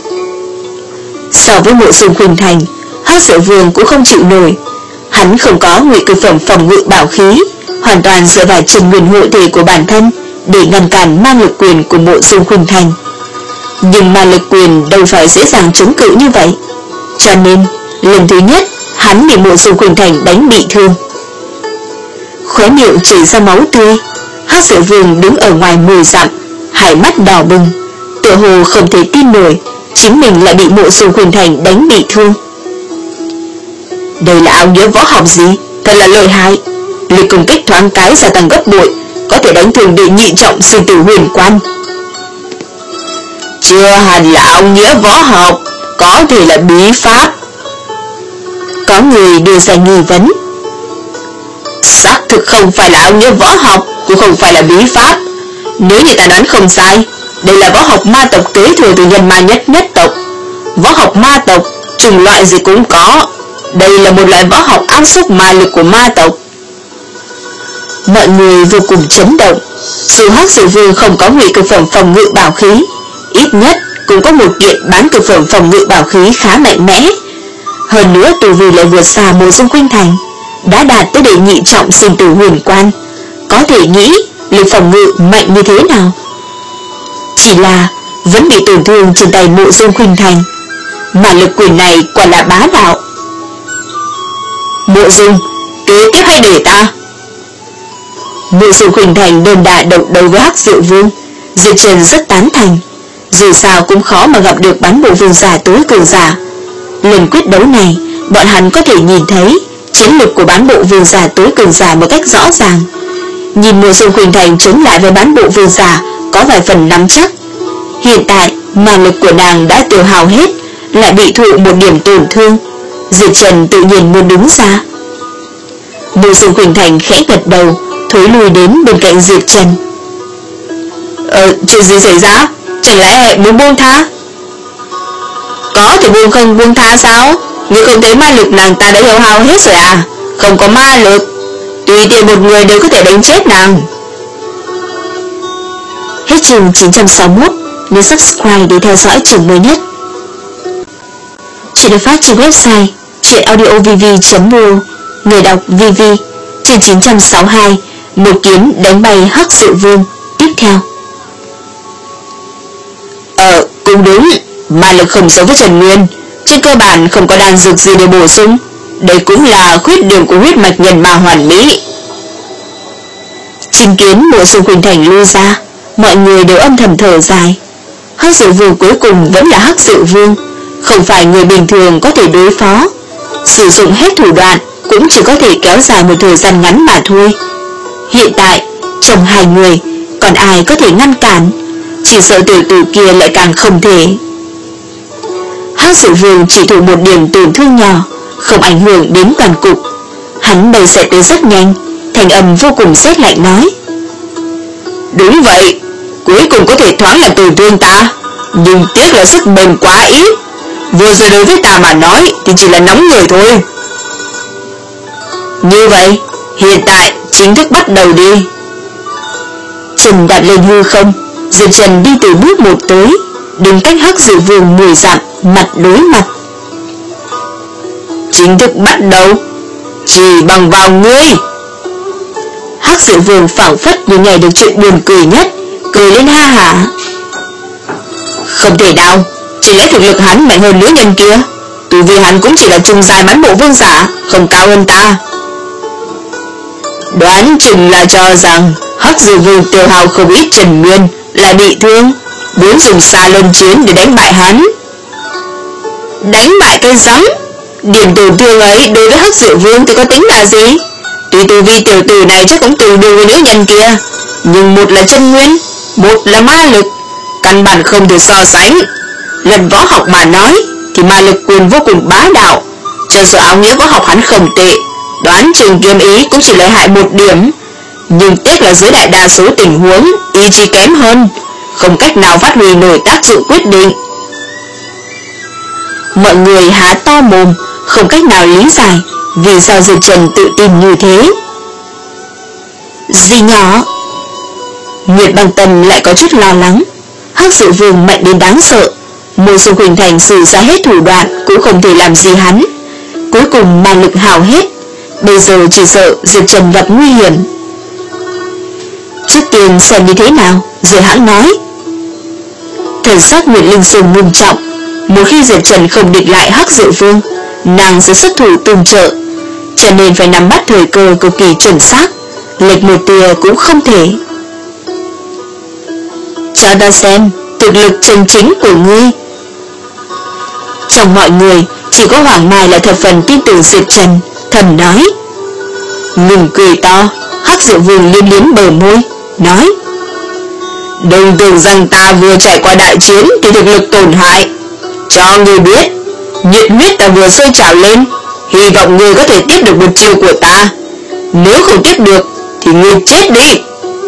So với Mộ Dung Khuynh Thành, Hắc Diệu Vương cũng không chịu nổi. Hắn không có ngụy cực phẩm phòng ngự bảo khí, hoàn toàn dựa vào Trần Nguyên hộ thể của bản thân để ngăn cản ma lực quyền của Mộ Dung Khuynh Thành. Nhưng ma lực quyền đâu phải dễ dàng chống cự như vậy, cho nên lần thứ nhất hắn bị Mộ Dung Khuynh Thành đánh bị thương. Khóe miệng chảy ra máu tươi, Hắc Diệu Vương đứng ở ngoài mười dặm, hai mắt đỏ bừng, tựa hồ không thể tin nổi chính mình lại bị Mộ Dung Khuynh Thành đánh bị thương. Đây là áo nghĩa võ học gì? thật là lợi hại. Lực công kích thoáng cái gia tăng gấp bội, có thể đánh thường đệ nhị trọng sinh tử huyền quan. Chưa hẳn là áo nghĩa võ học, có thể là bí pháp. Có người đưa ra nghi vấn. Xác thực không phải là áo nghĩa võ học, cũng không phải là bí pháp. Nếu như ta đoán không sai, đây là võ học ma tộc kế thừa từ nhân ma nhất nhất tộc. Võ học ma tộc, chủng loại gì cũng có. Đây là một loại võ học áp xúc ma lực của ma tộc. Mọi người vô cùng chấn động. Dù Hắc Diệu Vương không có ngụy cực phẩm phòng ngự bảo khí, ít nhất cũng có một kiện bán cực phẩm phòng ngự bảo khí khá mạnh mẽ. Hơn nữa tu vi lại vượt xa Mộ Dung Khuynh Thành, đã đạt tới đệ nhị trọng sinh tử huyền quan. Có thể nghĩ lực phòng ngự mạnh như thế nào. Chỉ là vẫn bị tổn thương trên tay Mộ Dung Khuynh Thành, mà lực quyền này quả là bá đạo. Mộ Dung, kế tiếp hãy để ta. Mộ Dung Khuynh Thành đơn đả độc đấu với Hắc Diệu Vương. Diệp Trần rất tán thành. Dù sao cũng khó mà gặp được bán bộ vương giả tối cường giả. Lần quyết đấu này, bọn hắn có thể nhìn thấy chiến lực của bán bộ vương giả tối cường giả một cách rõ ràng. Nhìn Mộ Dung Khuynh Thành chống lại với bán bộ vương giả có vài phần nắm chắc. Hiện tại mà lực của nàng đã tiêu hao hết, lại bị thụ một điểm tổn thương. Diệp Trần tự nhiên muốn đứng ra. Mộ Dung Khuynh Thành khẽ gật đầu, thối lùi đến bên cạnh Diệp Trần. Ờ, chuyện gì xảy ra? Chẳng lẽ muốn buông tha? Có thể buông không buông tha sao? Ngươi không thấy ma lực nàng ta đã tiêu hao hết rồi à? Không có ma lực, tùy tiện một người đều có thể đánh chết nàng. Hết chương chín trăm sáu mươi mốt. Nhớ subscribe để theo dõi chương mới nhất. Chuyện được phát trên website truyện audio v v chấm r o. Người đọc vê vê. Chương chín trăm sáu mươi hai. Một kiếm đánh bay Hắc Diệu Vương. Tiếp theo. Ờ, cũng đúng. Ma lực không giống với Trần Nguyên, trên cơ bản không có đan dược gì để bổ sung. Đây cũng là khuyết điểm của huyết mạch nhân ma hoàn mỹ. Chứng kiến Mộ Dung Khuynh Thành lui ra, mọi người đều âm thầm thở dài. Hắc Diệu Vương cuối cùng vẫn là Hắc Diệu Vương, không phải người bình thường có thể đối phó. Sử dụng hết thủ đoạn cũng chỉ có thể kéo dài một thời gian ngắn mà thôi. Hiện tại trong hai người còn ai có thể ngăn cản? Chỉ sợ tiểu tử kia lại càng không thể. Hắc Diệu Vương chỉ thụ một điểm tổn thương nhỏ, không ảnh hưởng đến toàn cục. Hắn bay sẽ tới rất nhanh, thanh âm vô cùng rét lạnh nói: Đúng vậy, cuối cùng có thể thoáng làm tổn thương ta, nhưng tiếc là sức bền quá ít. Vừa rồi đối với ta mà nói thì chỉ là nóng người thôi. Như vậy, hiện tại chính thức bắt đầu đi. Trần đặt lên hư không, Diệp Trần đi từ bước một tới, đứng cách Hắc Diệu Vương mười dặm, mặt đối mặt. Chính thức bắt đầu, chỉ bằng vào ngươi. Hắc Diệu Vương phảng phất như nghe được chuyện buồn cười nhất, cười lên ha hả. Không thể nào, chỉ lẽ thực lực hắn mạnh hơn nữ nhân kia? Tu vi hắn cũng chỉ là trung giai bán bộ vương giả, không cao hơn ta. Đoán chừng là cho rằng Hắc Diệu Vương tiêu hao không ít Trần Nguyên, lại bị thương, muốn dùng xa luân chiến để đánh bại hắn. Đánh bại cái rắm? Điểm tổn thương ấy đối với Hắc Diệu Vương thì có tính là gì? Tuy tu vi tiểu tử này chắc cũng tương đương với nữ nhân kia, nhưng một là chân nguyên, một là ma lực, căn bản không thể so sánh. Lần võ học mà nói thì ma lực quyền vô cùng bá đạo, cho dù áo nghĩa võ học hắn không tệ, đoán chừng kiếm ý cũng chỉ lợi hại một điểm. Nhưng tiếc là dưới đại đa số tình huống ý chí kém hơn, không cách nào phát huy nổi tác dụng quyết định. Mọi người há to mồm, không cách nào lý giải vì sao Diệp Trần tự tin như thế. Gì nhỏ? Nguyệt Băng Tâm lại có chút lo lắng. Hắc Diệu Vương mạnh đến đáng sợ, Mộ Dung Khuynh Thành sử ra hết thủ đoạn cũng không thể làm gì hắn. Cuối cùng ma lực hao hết, bây giờ chỉ sợ Diệp Trần gặp nguy hiểm. Trước tiên xem như thế nào rồi hãng nói. Thần sắc Nguyệt Linh Sùng nghiêm trọng. Một khi Diệp Trần không địch lại Hắc Diệu Vương, nàng sẽ xuất thủ tương trợ, cho nên phải nắm bắt thời cơ cực kỳ chuẩn xác, lệch một tia cũng không thể. Cho ta xem thực lực chân chính của ngươi. Trong mọi người chỉ có Hoàng Mai là thập phần tin tưởng Diệp Trần, thầm nói: Ngừng cười to, Hắc Diệu Vương liếm liếm bờ môi, nói: đừng tưởng rằng ta vừa trải qua đại chiến thì thực lực tổn hại. Cho ngươi biết, nhiệt huyết ta vừa sôi trào lên, hy vọng ngươi có thể tiếp được một chiêu của ta. Nếu không tiếp được thì ngươi chết đi.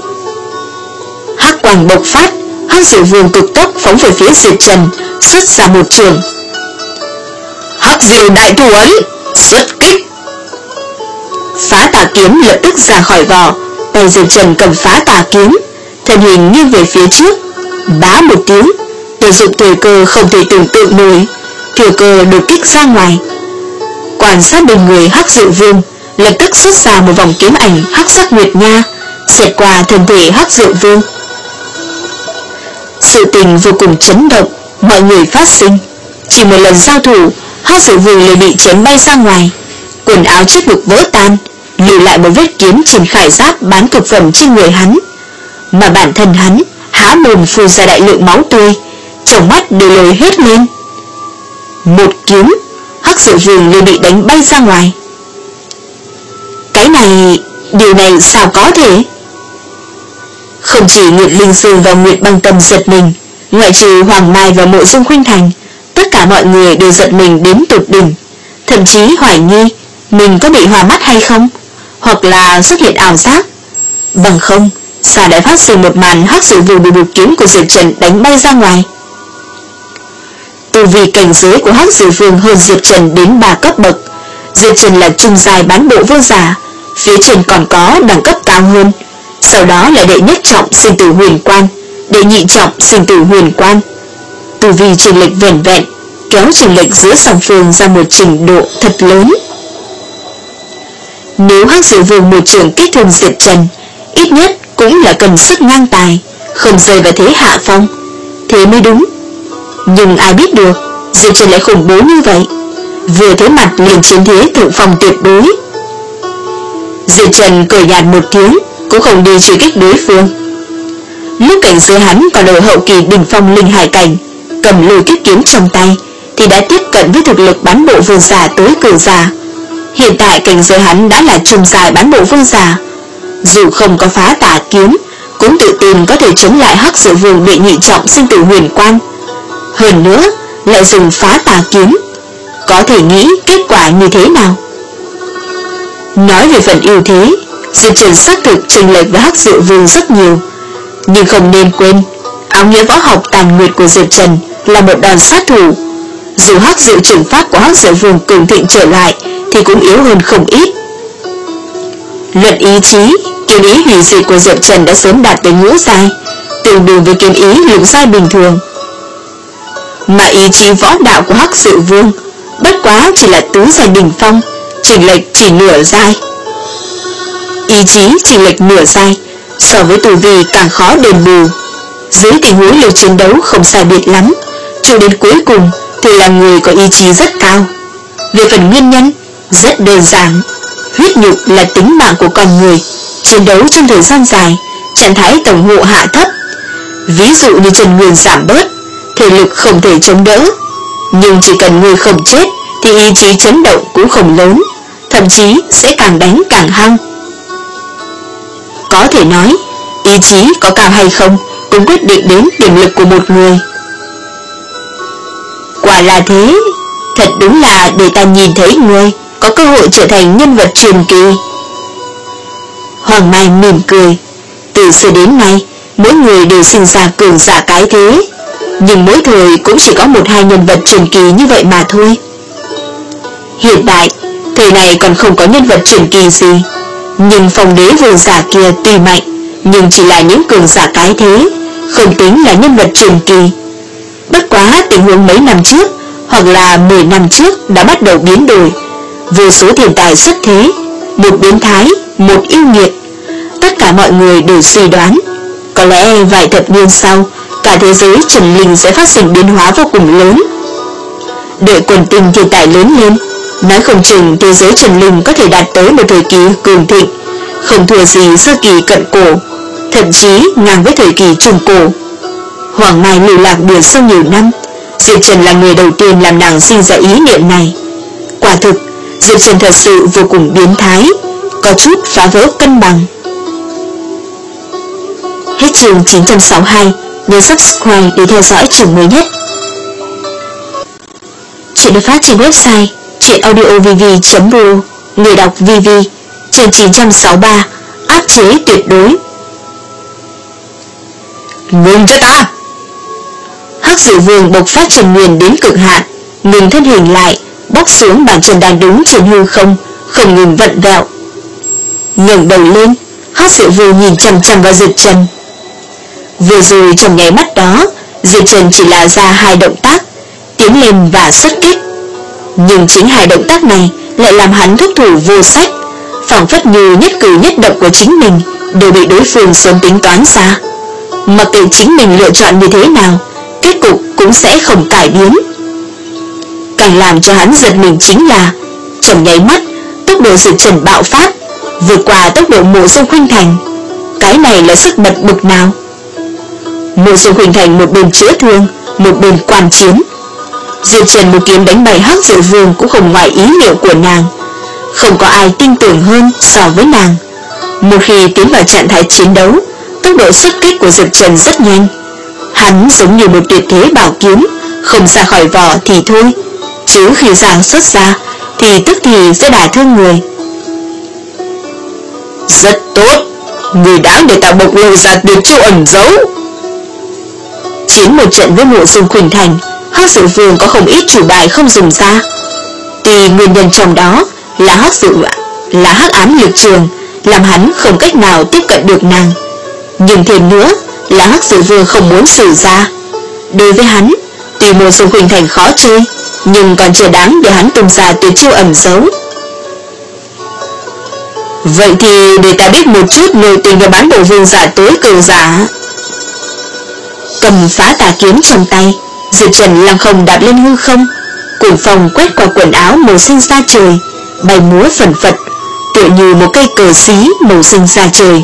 Hắc quang bộc phát, Hắc Diệu Vương cực tốc phóng về phía Diệp Trần, xuất ra một trường. Hắc Diệu đại thủ ấn, xuất kích. Phá tà kiếm lập tức ra khỏi vỏ, tay Diệp Trần cầm phá tà kiếm, thân hình nghiêng về phía trước, bá một tiếng, lợi dụng thời cơ không thể tưởng tượng nổi, thừa cơ đột kích ra ngoài. Quan sát bên người Hắc Diệu Vương, lập tức xuất ra một vòng kiếm ảnh hắc sắc nguyệt nha, xẹt qua thân thể Hắc Diệu Vương. Sự tình vô cùng chấn động, mọi người phát sinh. Chỉ một lần giao thủ, Hắc Diệu Vương liền bị chém bay ra ngoài, quần áo trước ngực vỡ tan, lưu lại một vết kiếm trên khải giáp bán thực phẩm trên người hắn. Mà bản thân hắn há mồm phun ra đại lượng máu tươi, trong mắt đều lồi hết lên. Một kiếm, Hắc Diệu Vương liền bị đánh bay ra ngoài. Cái này, điều này sao có thể? Không chỉ Nguyệt Linh Sư và Nguyệt Băng Tâm giật mình, ngoại trừ Hoàng Mai và Mộ Dung Khuynh Thành, tất cả mọi người đều giật mình đến tột đỉnh, thậm chí hoài nghi mình có bị hoa mắt hay không, hoặc là xuất hiện ảo giác. Bằng không, sao lại phát sinh một màn Hắc Diệu Vương bị một kiếm của Diệp Trần đánh bay ra ngoài? Tu vi cảnh giới của Hắc Diệu Vương hơn Diệp Trần đến ba cấp bậc. Diệp Trần là trung giai bán bộ vương giả, phía trên còn có đẳng cấp cao hơn, sau đó là đệ nhất trọng sinh tử huyền quan, đệ nhị trọng sinh tử huyền quan. Tu vi chênh lệch vẻn vẹn kéo chênh lệch giữa song phương ra một trình độ thật lớn. Nếu Hắc Diệu Vương một trường kích thương Diệp Trần, ít nhất cũng là cần sức ngang tài, không rơi vào thế hạ phong, thế mới đúng. Nhưng ai biết được Diệp Trần lại khủng bố như vậy, vừa thấy mặt liền chiến thế thượng phong tuyệt đối. Diệp Trần cười nhạt một tiếng, cũng không đi truy kích đối phương. Lúc cảnh giới hắn còn ở hậu kỳ đỉnh phong linh hải cảnh, cầm lôi kiếp kiếm trong tay thì đã tiếp cận với thực lực bán bộ vương giả tối cường giả. Hiện tại cảnh giới hắn đã là trung giai bán bộ vương giả, dù không có phá tà kiếm, cũng tự tin có thể chống lại Hắc Diệu Vương đệ nhị trọng sinh tử huyền quan. Hơn nữa lại dùng phá tà kiếm, có thể nghĩ kết quả như thế nào. Nói về phần ưu thế, Diệp Trần xác thực chênh lệch với Hắc Diệu Vương rất nhiều, nhưng không nên quên áo nghĩa võ học tàn nguyệt của Diệp Trần là một đòn sát thủ. Dù Hắc Diệu trường pháp của Hắc Diệu Vương cường thịnh trở lại thì cũng yếu hơn không ít. Luận ý chí, kiếm ý hủy diệt của Diệp Trần đã sớm đạt tới ngũ giai, tương đương với kiếm ý lục giai bình thường. Mà ý chí võ đạo của Hắc Diệu Vương bất quá chỉ là tứ giai đỉnh phong, chênh lệch chỉ nửa giai. Ý chí chênh lệch nửa giai, so với tu vi càng khó đền bù. Dưới tình huống lực chiến đấu không sai biệt lắm, cho đến cuối cùng thì là người có ý chí rất cao. Về phần nguyên nhân, rất đơn giản, huyết nhục là tính mạng của con người, chiến đấu trong thời gian dài, trạng thái tổng hộ hạ thấp. Ví dụ như Trần Nguyên giảm bớt, thể lực không thể chống đỡ, nhưng chỉ cần người không chết thì ý chí chấn động cũng không lớn, thậm chí sẽ càng đánh càng hăng. Có thể nói, ý chí có cao hay không cũng quyết định đến điểm lực của một người. Quả là thế, thật đúng là để ta nhìn thấy người có cơ hội trở thành nhân vật truyền kỳ. Hoàng Mai mỉm cười, từ xưa đến nay mỗi người đều sinh ra cường giả cái thế, nhưng mỗi thời cũng chỉ có một hai nhân vật truyền kỳ như vậy mà thôi. Hiện tại, thời này còn không có nhân vật truyền kỳ gì, nhưng Phong Đế vương giả kia tuy mạnh, nhưng chỉ là những cường giả cái thế, không tính là nhân vật truyền kỳ. Bất quá tình huống mấy năm trước, hoặc là mười năm trước đã bắt đầu biến đổi, vô số thiên tài xuất thế, một biến thái, một yêu nghiệt. Tất cả mọi người đều suy đoán, có lẽ vài thập niên sau, cả thế giới Trần Linh sẽ phát sinh biến hóa vô cùng lớn. Đợi quần tinh thiên tài lớn lên, nói không chừng thế giới Trần Linh có thể đạt tới một thời kỳ cường thịnh, không thua gì sơ kỳ cận cổ, thậm chí ngang với thời kỳ trung cổ. Hoàng Mai lưu lạc biển sâu nhiều năm, Diệp Trần là người đầu tiên làm nàng sinh ra ý niệm này. Quả thực, Diệp Trần thật sự vô cùng biến thái, có chút phá vỡ cân bằng. Hết chương chín trăm sáu mươi hai. Nhớ subscribe để theo dõi chương mới nhất. Chuyện được phát trên website truyện audio v v chấm r o. Người đọc vê vê. Chương chín trăm sáu mươi ba. Áp chế tuyệt đối. Ngừng cho ta! Hắc Dụ Vương bộc phát chân nguyên đến cực hạn, ngừng thân hình lại, bóc xuống bàn chân đang đứng trên hư không, không ngừng vặn vẹo. Ngẩng đầu lên, Hắc Dụ Vương nhìn chằm chằm vào Diệp Trần. Vừa rồi trong nháy mắt đó, Diệp Trần chỉ là ra hai động tác, tiến lên và xuất kích. Nhưng chính hai động tác này lại làm hắn thúc thủ vô sách, phảng phất như nhất cử nhất động của chính mình đều bị đối phương sớm tính toán ra. Mặc kệ chính mình lựa chọn như thế nào, kết cục cũng sẽ không cải biến. Càng làm cho hắn giật mình chính là trong nháy mắt, tốc độ Diệp Trần bạo phát vượt qua tốc độ Mộ Dung Khuynh Thành. Cái này là sức bật bực nào? Mộ Dung Khuynh Thành một bên chữa thương, một bên quan chiến. Diệp Trần một kiếm đánh bại Hắc Dụ Vương cũng không ngoài ý liệu của nàng. Không có ai tin tưởng hơn so với nàng. Một khi tiến vào trạng thái chiến đấu, tốc độ xuất kích của Diệp Trần rất nhanh. Hắn giống như một tuyệt thế bảo kiếm, không ra khỏi vỏ thì thôi, chứ khi giang xuất ra thì tức thì sẽ đả thương người. Rất tốt, người đáng để ta bộc lộ ra tuyệt chiêu ẩn giấu. Chiến một trận với Mộ Dung Khuynh Thành, Hắc Dụ Vương có không ít chủ bài không dùng ra. Tuy nguyên nhân trong đó là Hắc Dụ là hắc ám lực trường, làm hắn không cách nào tiếp cận được nàng, nhưng thêm nữa là Hắc Dụ Vương không muốn sử ra. Đối với hắn, tuy Mộ Dung Khuynh Thành khó chơi, nhưng còn chưa đáng để hắn tung ra tuyệt chiêu ẩn giấu. Vậy thì để ta biết một chút nội tình về bán bộ vương giả tối cường giả. Cầm phá tà kiếm trong tay, Diệp Trần lăng không đạp lên hư không, cuồng phong quét qua quần áo màu xanh da trời, bay múa phần phật, tựa như một cây cờ xí màu xanh da trời.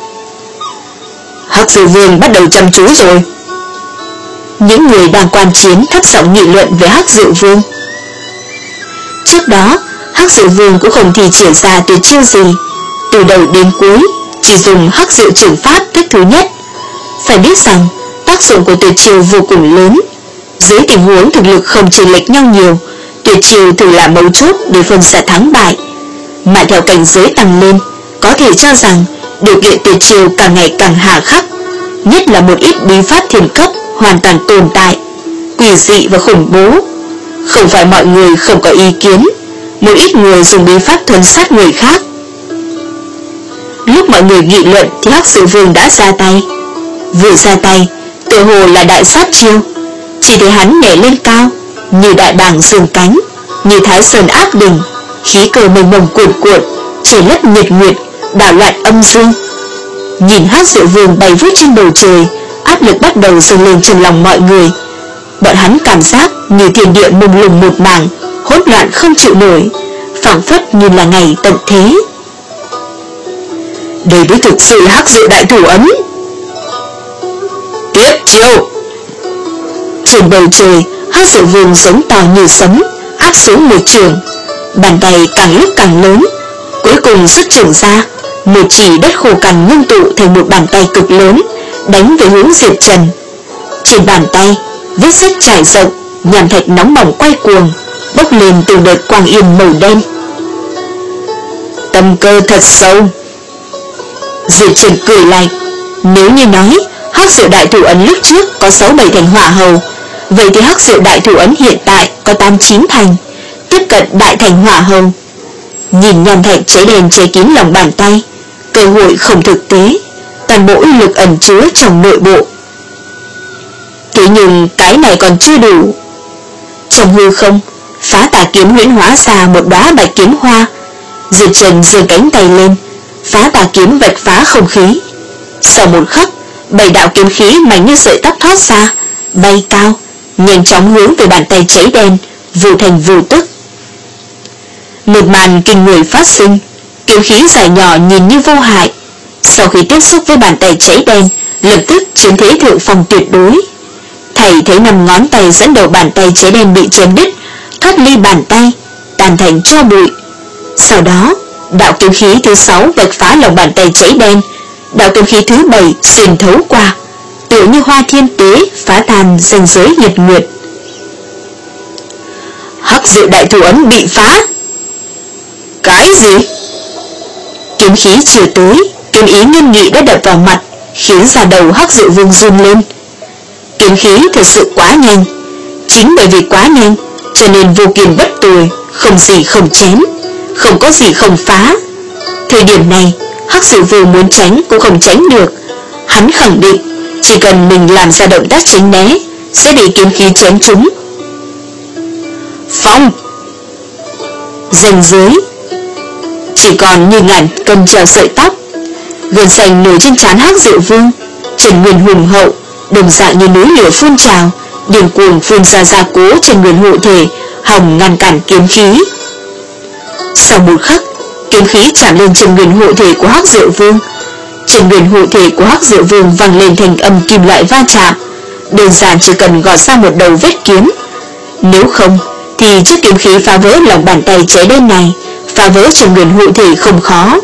Hắc Dụ Vương bắt đầu chăm chú rồi. Những người đang quan chiến thấp giọng nghị luận về Hắc Dụ Vương. Trước đó, Hắc Dụ Vương cũng không thì triển ra tuyệt chiêu gì, từ đầu đến cuối chỉ dùng Hắc Dụ trưởng pháp thức thứ nhất. Phải biết rằng tác dụng của tuyệt chiêu vô cùng lớn. Dưới tình huống thực lực không chênh lệch nhau nhiều, tuyệt chiêu thường là mấu chốt để phân ra thắng bại. Mà theo cảnh giới tăng lên, có thể cho rằng điều kiện tuyệt chiêu càng ngày càng hà khắc, nhất là một ít bí pháp thiên cấp hoàn toàn tồn tại, quỷ dị và khủng bố. Không phải mọi người không có ý kiến, một ít người dùng bí pháp thuần sát người khác. Lúc mọi người nghị luận thì Hắc Dụ Vương đã ra tay. Vừa ra tay, tựa hồ là đại sát chiêu. Chỉ thấy hắn nhảy lên cao, như đại bàng dương cánh, như thái sơn áp đỉnh, khí cơ mênh mông cuồn cuộn, che lấp nhật nguyệt, đảo loạn âm dương. Nhìn Hắc Dụ Vương bay vút trên bầu trời, áp lực bắt đầu dâng lên trong lòng mọi người. Bọn hắn cảm giác như thiên địa mông lung một mảng, hỗn loạn không chịu nổi, phảng phất như là ngày tận thế. Đây mới thực sự là Hắc Dụ đại thủ ấn. Tiếp chiêu. Trên bầu trời, Hắc Dụ Vương giống to như sấm, áp xuống một trường. Bàn tay càng lúc càng lớn, cuối cùng xuất trường ra, một chỉ đất khô cằn ngưng tụ thành một bàn tay cực lớn, đánh về hướng Diệp Trần. Trên bàn tay, vết rách trải rộng, nham thạch nóng bỏng quay cuồng, bốc lên từng đợt quang yên màu đen. Tâm cơ thật sâu. Diệp Trần cười lạnh. Nếu như nói Hắc Dụ đại thủ ấn lúc trước có sáu bảy thành hỏa hầu, vậy thì Hắc Dụ đại thủ ấn hiện tại có tám chín thành, tiếp cận đại thành hỏa hầu. Nhìn nham thạch cháy đen che kín lòng bàn tay, cơ hội không thực tế, toàn bộ uy lực ẩn chứa trong nội bộ. Thế nhưng cái này còn chưa đủ. Trong hư không, phá tà kiếm huyễn hóa ra một đóa bạch kiếm hoa. Diệp Trần giương cánh tay lên, phá tà kiếm vạch phá không khí. Sau một khắc, bảy đạo kiếm khí mảnh như sợi tóc thoát ra, bay cao, nhanh chóng hướng về bàn tay cháy đen, vô thành vô tức. Một màn kinh người phát sinh, kiếm khí dài nhỏ nhìn như vô hại, sau khi tiếp xúc với bàn tay cháy đen, lập tức chiếm thế thượng phong tuyệt đối. Thầy thấy năm ngón tay dẫn đầu bàn tay cháy đen bị chém đứt, thoát ly bàn tay, tan thành tro bụi. Sau đó, đạo kiếm khí thứ sáu vạch phá lòng bàn tay cháy đen, đạo kiếm khí thứ bảy xuyên thấu qua, tựa như hoa thiên tế phá tan ranh giới nhật nguyệt. Hắc Diệu đại thủ ấn bị phá. Cái gì? Kiếm khí chiều tới, kiếm ý nghiêm nghị đã đập vào mặt, khiến da đầu Hắc Diệu Vương run lên. Kiếm khí thật sự quá nhanh, chính bởi vì quá nhanh cho nên vô kiền bất tồi, không gì không chém, không có gì không phá. Thời điểm này Hắc Diệu Vương muốn tránh cũng không tránh được. Hắn khẳng định chỉ cần mình làm ra động tác tránh né sẽ bị kiếm khí chém trúng. Phong! Ranh giới chỉ còn như ngàn cân treo sợi tóc. Gân xanh nổi trên trán Hắc Diệu Vương, Trần Nguyên hùng hậu, đồng dạng như núi lửa phun trào, điên cuồng phun ra gia cố Trần Nguyên hộ thể, hòng ngăn cản kiếm khí. Sau một khắc, kiếm khí chạm lên Trần Nguyên hộ thể của Hắc Diệu Vương. Trần Nguyên hộ thể của Hắc Diệu Vương vang lên thành âm kim loại va chạm, đơn giản chỉ cần gọt ra một đầu vết kiếm. Nếu không thì chiếc kiếm khí phá vỡ lòng bàn tay cháy đen này, phá vỡ Trần Nguyên hộ thể không khó.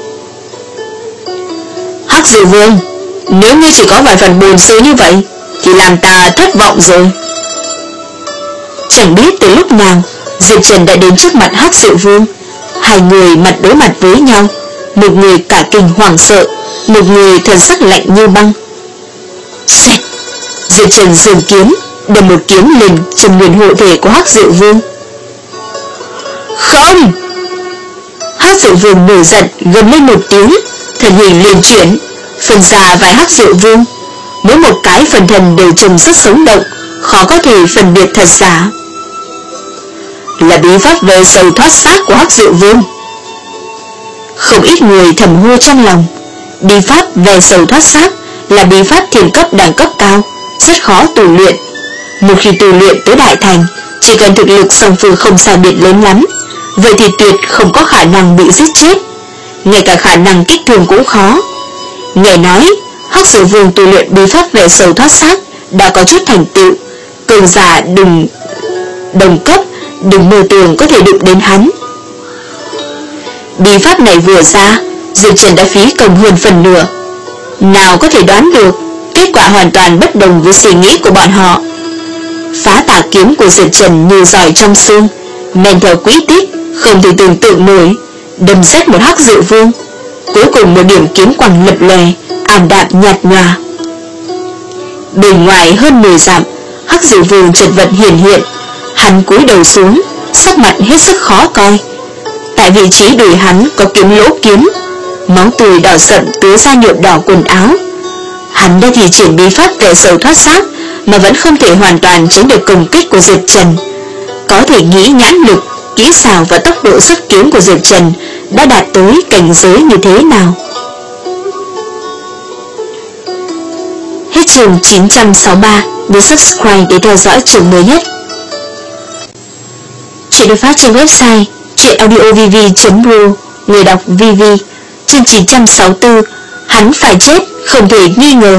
Hắc Diệu Vương, nếu như chỉ có vài phần buồn sự như vậy thì làm ta thất vọng rồi. Chẳng biết từ lúc nào Diệp Trần đã đến trước mặt Hắc Diệu Vương. Hai người mặt đối mặt với nhau, một người cả kinh hoảng sợ, một người thần sắc lạnh như băng. Xẹt! Diệp Trần giương kiếm, đâm một kiếm lên Trần Nguyên hộ thể của Hắc Diệu Vương. Không! Hắc Diệu Vương nổi giận gầm lên một tiếng, thân hình liền chuyển, phân ra vài Hắc Diệu Vương. Mỗi một cái phần thân đều trông rất sống động, khó có thể phân biệt thật giả. Là bí pháp về sầu thoát xác của Hắc Diệu Vương. Không ít người thầm hô trong lòng. Bí pháp về sầu thoát xác là bí pháp thiền cấp đẳng cấp cao, rất khó tu luyện. Một khi tu luyện tới đại thành, chỉ cần thực lực song phương không sai biệt lớn lắm, vậy thì tuyệt không có khả năng bị giết chết, ngay cả khả năng kích thương cũng khó. Nghe nói Hắc Diệu Vương tu luyện bí pháp về sầu thoát xác đã có chút thành tựu, cường giả đừng đồng cấp đừng mơ tưởng có thể đụng đến hắn. Bí pháp này vừa ra, Diệp Trần đã phí công hơn phần nửa. Nào có thể đoán được, kết quả hoàn toàn bất đồng với suy nghĩ của bọn họ. Phá tà kiếm của Diệp Trần như giỏi trong xương, men theo quỹ tích không thể tưởng tượng nổi, đâm rách một Hắc Diệu Vương. Cuối cùng một điểm kiếm quang lập lòe, ảm đạm nhạt nhòa. Bên ngoài hơn mười dặm, Hắc Diệu Vương chật vật hiển hiện. Hắn cúi đầu xuống, sắc mặt hết sức khó coi. Tại vị trí đùi hắn có kiếm lỗ kiếm, máu tươi đỏ sậm tứa ra nhuộm đỏ quần áo. Hắn đã thi triển bí pháp về sầu thoát xác mà vẫn không thể hoàn toàn tránh được công kích của Diệp Trần. Có thể nghĩ nhãn lực, kỹ xảo và tốc độ xuất kiếm của Diệp Trần đã đạt tới cảnh giới như thế nào. Hết chương chín trăm sáu mươi ba. Nhớ subscribe để theo dõi chương mới nhất. Chuyện được phát trên website truyệnaudiovv chấm ro. Người đọc vê vê. Chương chín trăm sáu mươi tư. Hắn phải chết không thể nghi ngờ.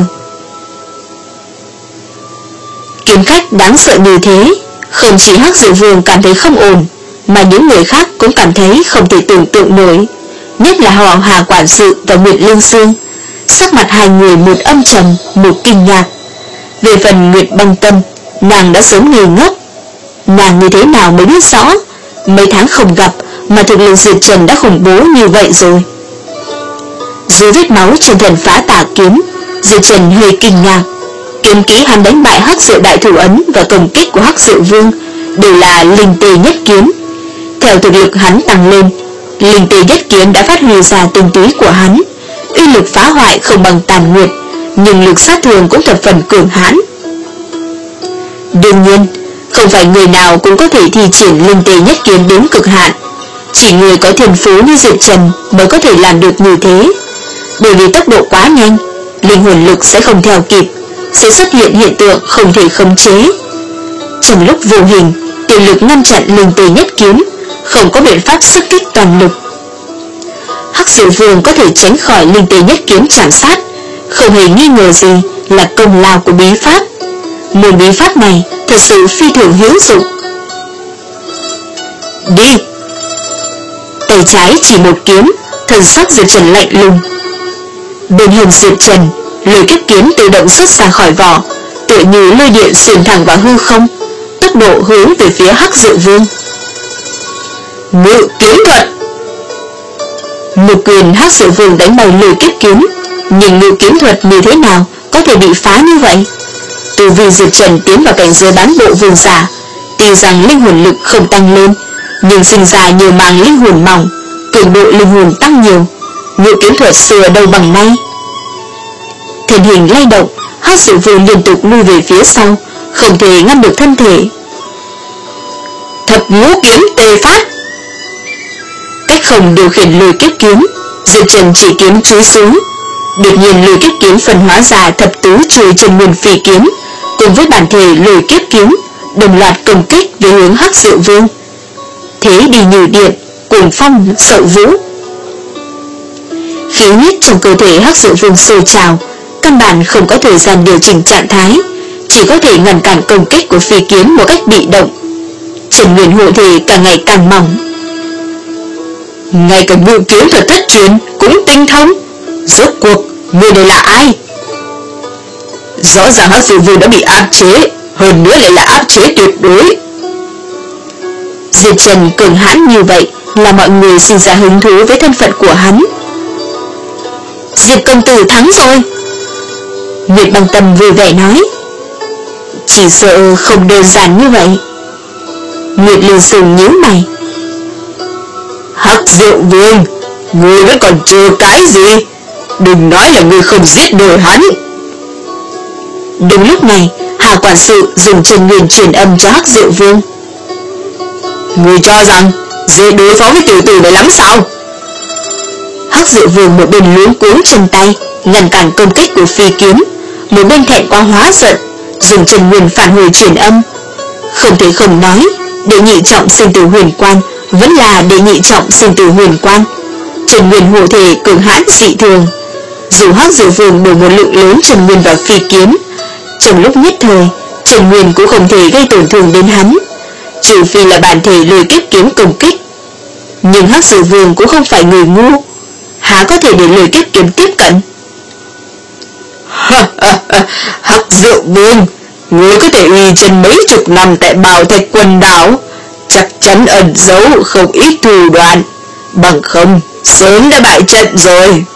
Kiếm khách đáng sợ như thế, không chỉ Hắc Diệu Vương cảm thấy không ổn, mà những người khác cũng cảm thấy không thể tưởng tượng nổi. Nhất là họ Hà quản sự và Nguyệt Lương Sương. Sắc mặt hai người một âm trầm, một kinh ngạc. Về phần Nguyệt Băng Tâm, nàng đã sớm ngây ngốc. Nàng như thế nào mới biết rõ, mấy tháng không gặp mà thực lực Diệp Trần đã khủng bố như vậy rồi. Dưới vết máu trên thần phá tà kiếm, Diệp Trần hơi kinh ngạc. Kiếm kỹ hắn đánh bại Hắc Diệu đại thủ ấn và công kích của Hắc Diệu Vương đều là linh tê nhất kiếm. Theo thực lực hắn tăng lên, linh tê nhất kiếm đã phát huy ra tinh túy của hắn. Uy lực phá hoại không bằng Tàn Nguyệt, nhưng lực sát thương cũng thập phần cường hãn. Đương nhiên, không phải người nào cũng có thể thi triển linh tê nhất kiếm đến cực hạn. Chỉ người có thiên phú như Diệp Trần mới có thể làm được như thế. Bởi vì tốc độ quá nhanh, linh hồn lực sẽ không theo kịp, sẽ xuất hiện hiện tượng không thể khống chế. Trong lúc vô hình, tiểu lực ngăn chặn linh tê nhất kiếm, không có biện pháp xuất kích toàn lực. Hắc Diệu Vương có thể tránh khỏi linh tê nhất kiếm chạm sát, không hề nghi ngờ gì là công lao của bí pháp. Môn bí pháp này thật sự phi thường hữu dụng. Đi! Tay trái chỉ một kiếm, Thần sắc Diệp Trần lạnh lùng. Bên hông Diệp Trần, lôi kiếp kiếm tự động xuất ra khỏi vỏ, tựa như lôi điện xuyên thẳng vào hư không, tốc độ hướng về phía Hắc Diệu Vương. Ngự kiếm thuật. Một quyền Hắc Diệu Vương đánh bay lôi kiếp kiếm, nhưng ngự kiếm thuật như thế nào có thể bị phá như vậy? Từ vì Diệp Trần tiến vào cảnh giới bán bộ vương giả, tuy rằng linh hồn lực không tăng lên, nhưng sinh ra nhiều màng linh hồn mỏng, cường độ linh hồn tăng nhiều, ngự kiếm thuật xưa đâu bằng nay. Thân hình lay động, Hắc Diệu Vương liên tục lui về phía sau, không thể ngăn được thân thể. Thập ngũ kiếm tê phát. Cách không điều khiển lôi kiếp kiếm, Diệp Trần chỉ kiếm chúi xuống. Đột nhiên lôi kiếp kiếm phân hóa ra thập tứ chuôi chân nguyên phi kiếm, cùng với bản thể lôi kiếp kiếm đồng loạt công kích về hướng Hắc Diệu Vương. Thế đi như điện, cuồng phong sậu vũ. Khí huyết trong cơ thể Hắc Diệu Vương sôi trào, căn bản không có thời gian điều chỉnh trạng thái, chỉ có thể ngăn cản công kích của phi kiếm một cách bị động. Trần nguyên hộ thể càng ngày càng mỏng. Ngay cả ngự kiếm thuật thất truyền cũng tinh thông. Rốt cuộc người này là ai? Rõ ràng Hắc Diệu Vương đã bị áp chế, hơn nữa lại là áp chế tuyệt đối. Diệp Trần cường hãn như vậy là mọi người sinh ra hứng thú với thân phận của hắn. Diệp công tử thắng rồi. Nguyệt Băng Tâm vui vẻ nói. Chỉ sợ không đơn giản như vậy. Nguyệt Liên Sùng nhíu mày. Hắc Diệu Vương, ngươi vẫn còn chờ cái gì? Đừng nói là ngươi không giết nổi hắn. Đúng lúc này, Hà quản sự dùng chân nguyên truyền âm cho Hắc Diệu Vương. Ngươi cho rằng dễ đối phó với tiểu tử này lắm sao? Hắc Diệu Vương một bên luống cuống chân tay ngăn cản công kích của phi kiếm, một bên thẹn quá hóa giận, dùng chân nguyên phản hồi truyền âm. Không thể không nói, đệ nhị trọng sinh tử huyền quan vẫn là đệ nhị trọng sinh tử huyền quan. Chân nguyên hộ thể cường hãn dị thường. Dù Hắc Diệu Vương đổ một lượng lớn chân nguyên vào phi kiếm, trong lúc nhất thời chân nguyên cũng không thể gây tổn thương đến hắn, trừ phi là bản thể lôi kiếp kiếm công kích. Nhưng Hắc Diệu Vương cũng không phải người ngu, há có thể để lôi kiếp kiếm tiếp cận. Hắc Diệu Vương, ngươi có thể uy chân mấy chục năm tại Bảo Thạch Quần Đảo, chắc chắn ẩn giấu không ít thủ đoạn, bằng không sớm đã bại trận rồi.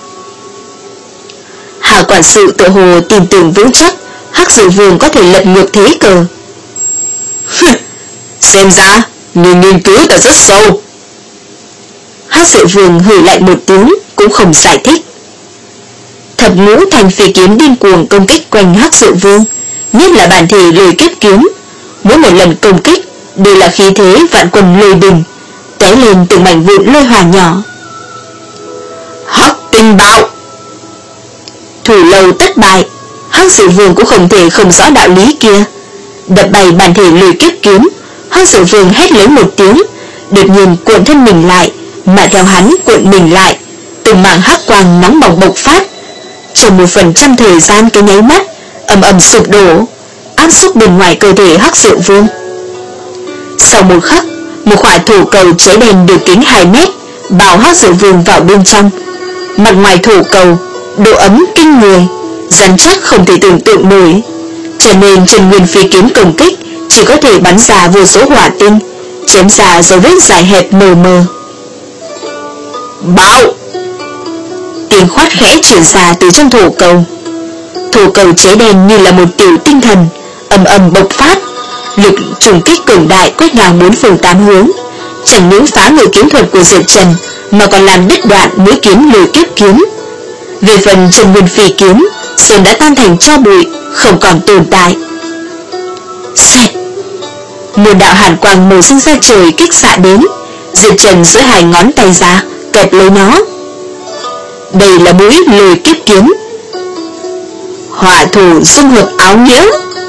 Hà quản sự tự hồ tin tưởng vững chắc Hắc Diệu Vương có thể lật ngược thế cờ. Xem ra người nghiên cứu ta rất sâu. Hắc Diệu Vương hừ lại một tiếng, cũng không giải thích. Thập ngũ thành phi kiếm điên cuồng công kích quanh Hắc Diệu Vương, nhất là bản thể lôi kiếp kiếm, mỗi một lần công kích đều là khí thế vạn quân lôi đình, té lên từng mảnh vụn lôi hỏa nhỏ. Hắc Tinh Bạo. Thủ lâu tất bại, Hắc Diệu Vương cũng không thể không rõ đạo lý kia. Đập bay bản thể lôi kiếp kiếm, Hắc Diệu Vương hét lớn một tiếng, đột nhiên cuộn thân mình lại, mà theo hắn cuộn mình lại, từng mảng hắc quang nóng bỏng bộc phát. Trong một phần trăm thời gian cái nháy mắt, ầm ầm sụp đổ, áp xúc bên ngoài cơ thể Hắc Diệu Vương. Sau một khắc, một quả thổ cầu cháy đen đường kính hai mét bao Hắc Diệu Vương vào bên trong. Mặt ngoài thổ cầu độ ấm kinh người, rắn chắc không thể tưởng tượng nổi, cho nên chân nguyên phi kiếm công kích chỉ có thể bắn ra vô số hỏa tinh, chém ra dấu vết dài hẹp mờ mờ. Bạo! Tiếng khoát khẽ truyền ra từ trong thổ cầu. Thổ cầu cháy đen như là một tiểu tinh thần, ầm ầm bộc phát, lực trùng kích cường đại quét ngang bốn phương tám hướng, chẳng những phá ngự kiếm thuật của Diệp Trần mà còn làm đứt đoạn mũi kiếm lôi kiếp kiếm. Về phần chân nguyên phi kiếm, sớm đã tan thành tro bụi, không còn tồn tại. Xẹt! Một đạo hàn quang màu xanh ra trời kích xạ đến, Diệp Trần duỗi hai ngón tay ra kẹp lấy nó. Đây là mũi lôi kiếp kiếm. Hỏa thủ dung hợp áo nghĩa.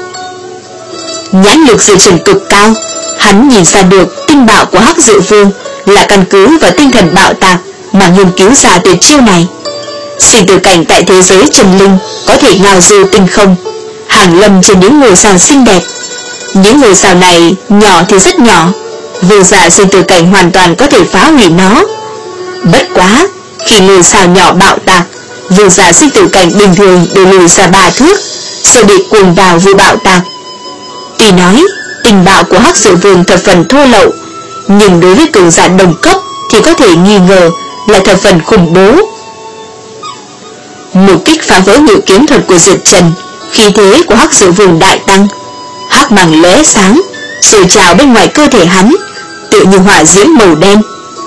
Nhãn lực Diệp Trần cực cao, hắn nhìn ra được tinh bạo của Hắc Diệu Vương là căn cứ vào tinh thần bạo tạc mà nghiên cứu ra tuyệt chiêu này. Sinh tử cảnh tại thế giới trần linh có thể ngao du tinh không, hàng lâm trên những ngôi sao xinh đẹp. Những ngôi sao này nhỏ thì rất nhỏ, vương giả sinh tử cảnh hoàn toàn có thể phá hủy nó. Bất quá, Khi ngôi sao nhỏ bạo tạc, vương giả sinh tử cảnh bình thường đều lùi ra ba thước, rồi bị cuồng vào vụ bạo tạc. Tuy nói tình bạo của Hắc Diệu Vương thập phần thô lậu, nhưng đối với cường giả đồng cấp thì có thể nghi ngờ là thập phần khủng bố. Một kích phá vỡ ngự kiếm thuật của Diệp Trần, khí thế của Hắc Diệu Vương đại tăng, hắc màng lóe sáng, sôi trào bên ngoài cơ thể hắn, tựa như hỏa diễm màu đen.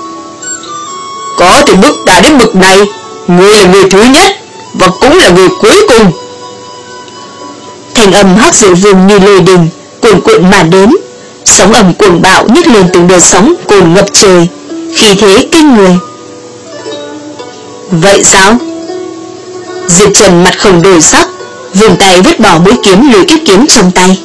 Có thể bước đã đến bực này, ngươi là người thứ nhất và cũng là người cuối cùng. Thanh âm Hắc Diệu Vương như lôi đình cuồn cuộn mà đến, sóng ầm cuồng bạo nhấc lên từng đợt sóng cồn ngập trời, khí thế kinh người. Vậy sao? Diệp Trần mặt không đổi sắc, vươn tay vứt bỏ mũi kiếm lưỡi kiếp kiếm trong tay.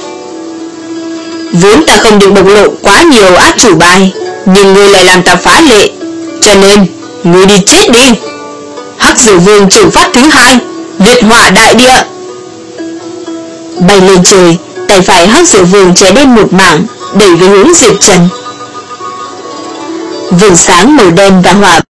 Vốn ta không định bộc lộ quá nhiều át chủ bài, nhưng ngươi lại làm ta phá lệ, cho nên ngươi đi chết đi. Hắc Diệu Vương trừng phát thứ hai, liệt hỏa đại địa. Bay lên trời, tay phải Hắc Diệu Vương chém lên một mảng, đẩy về hướng Diệp Trần. Vầng sáng màu đen và hỏa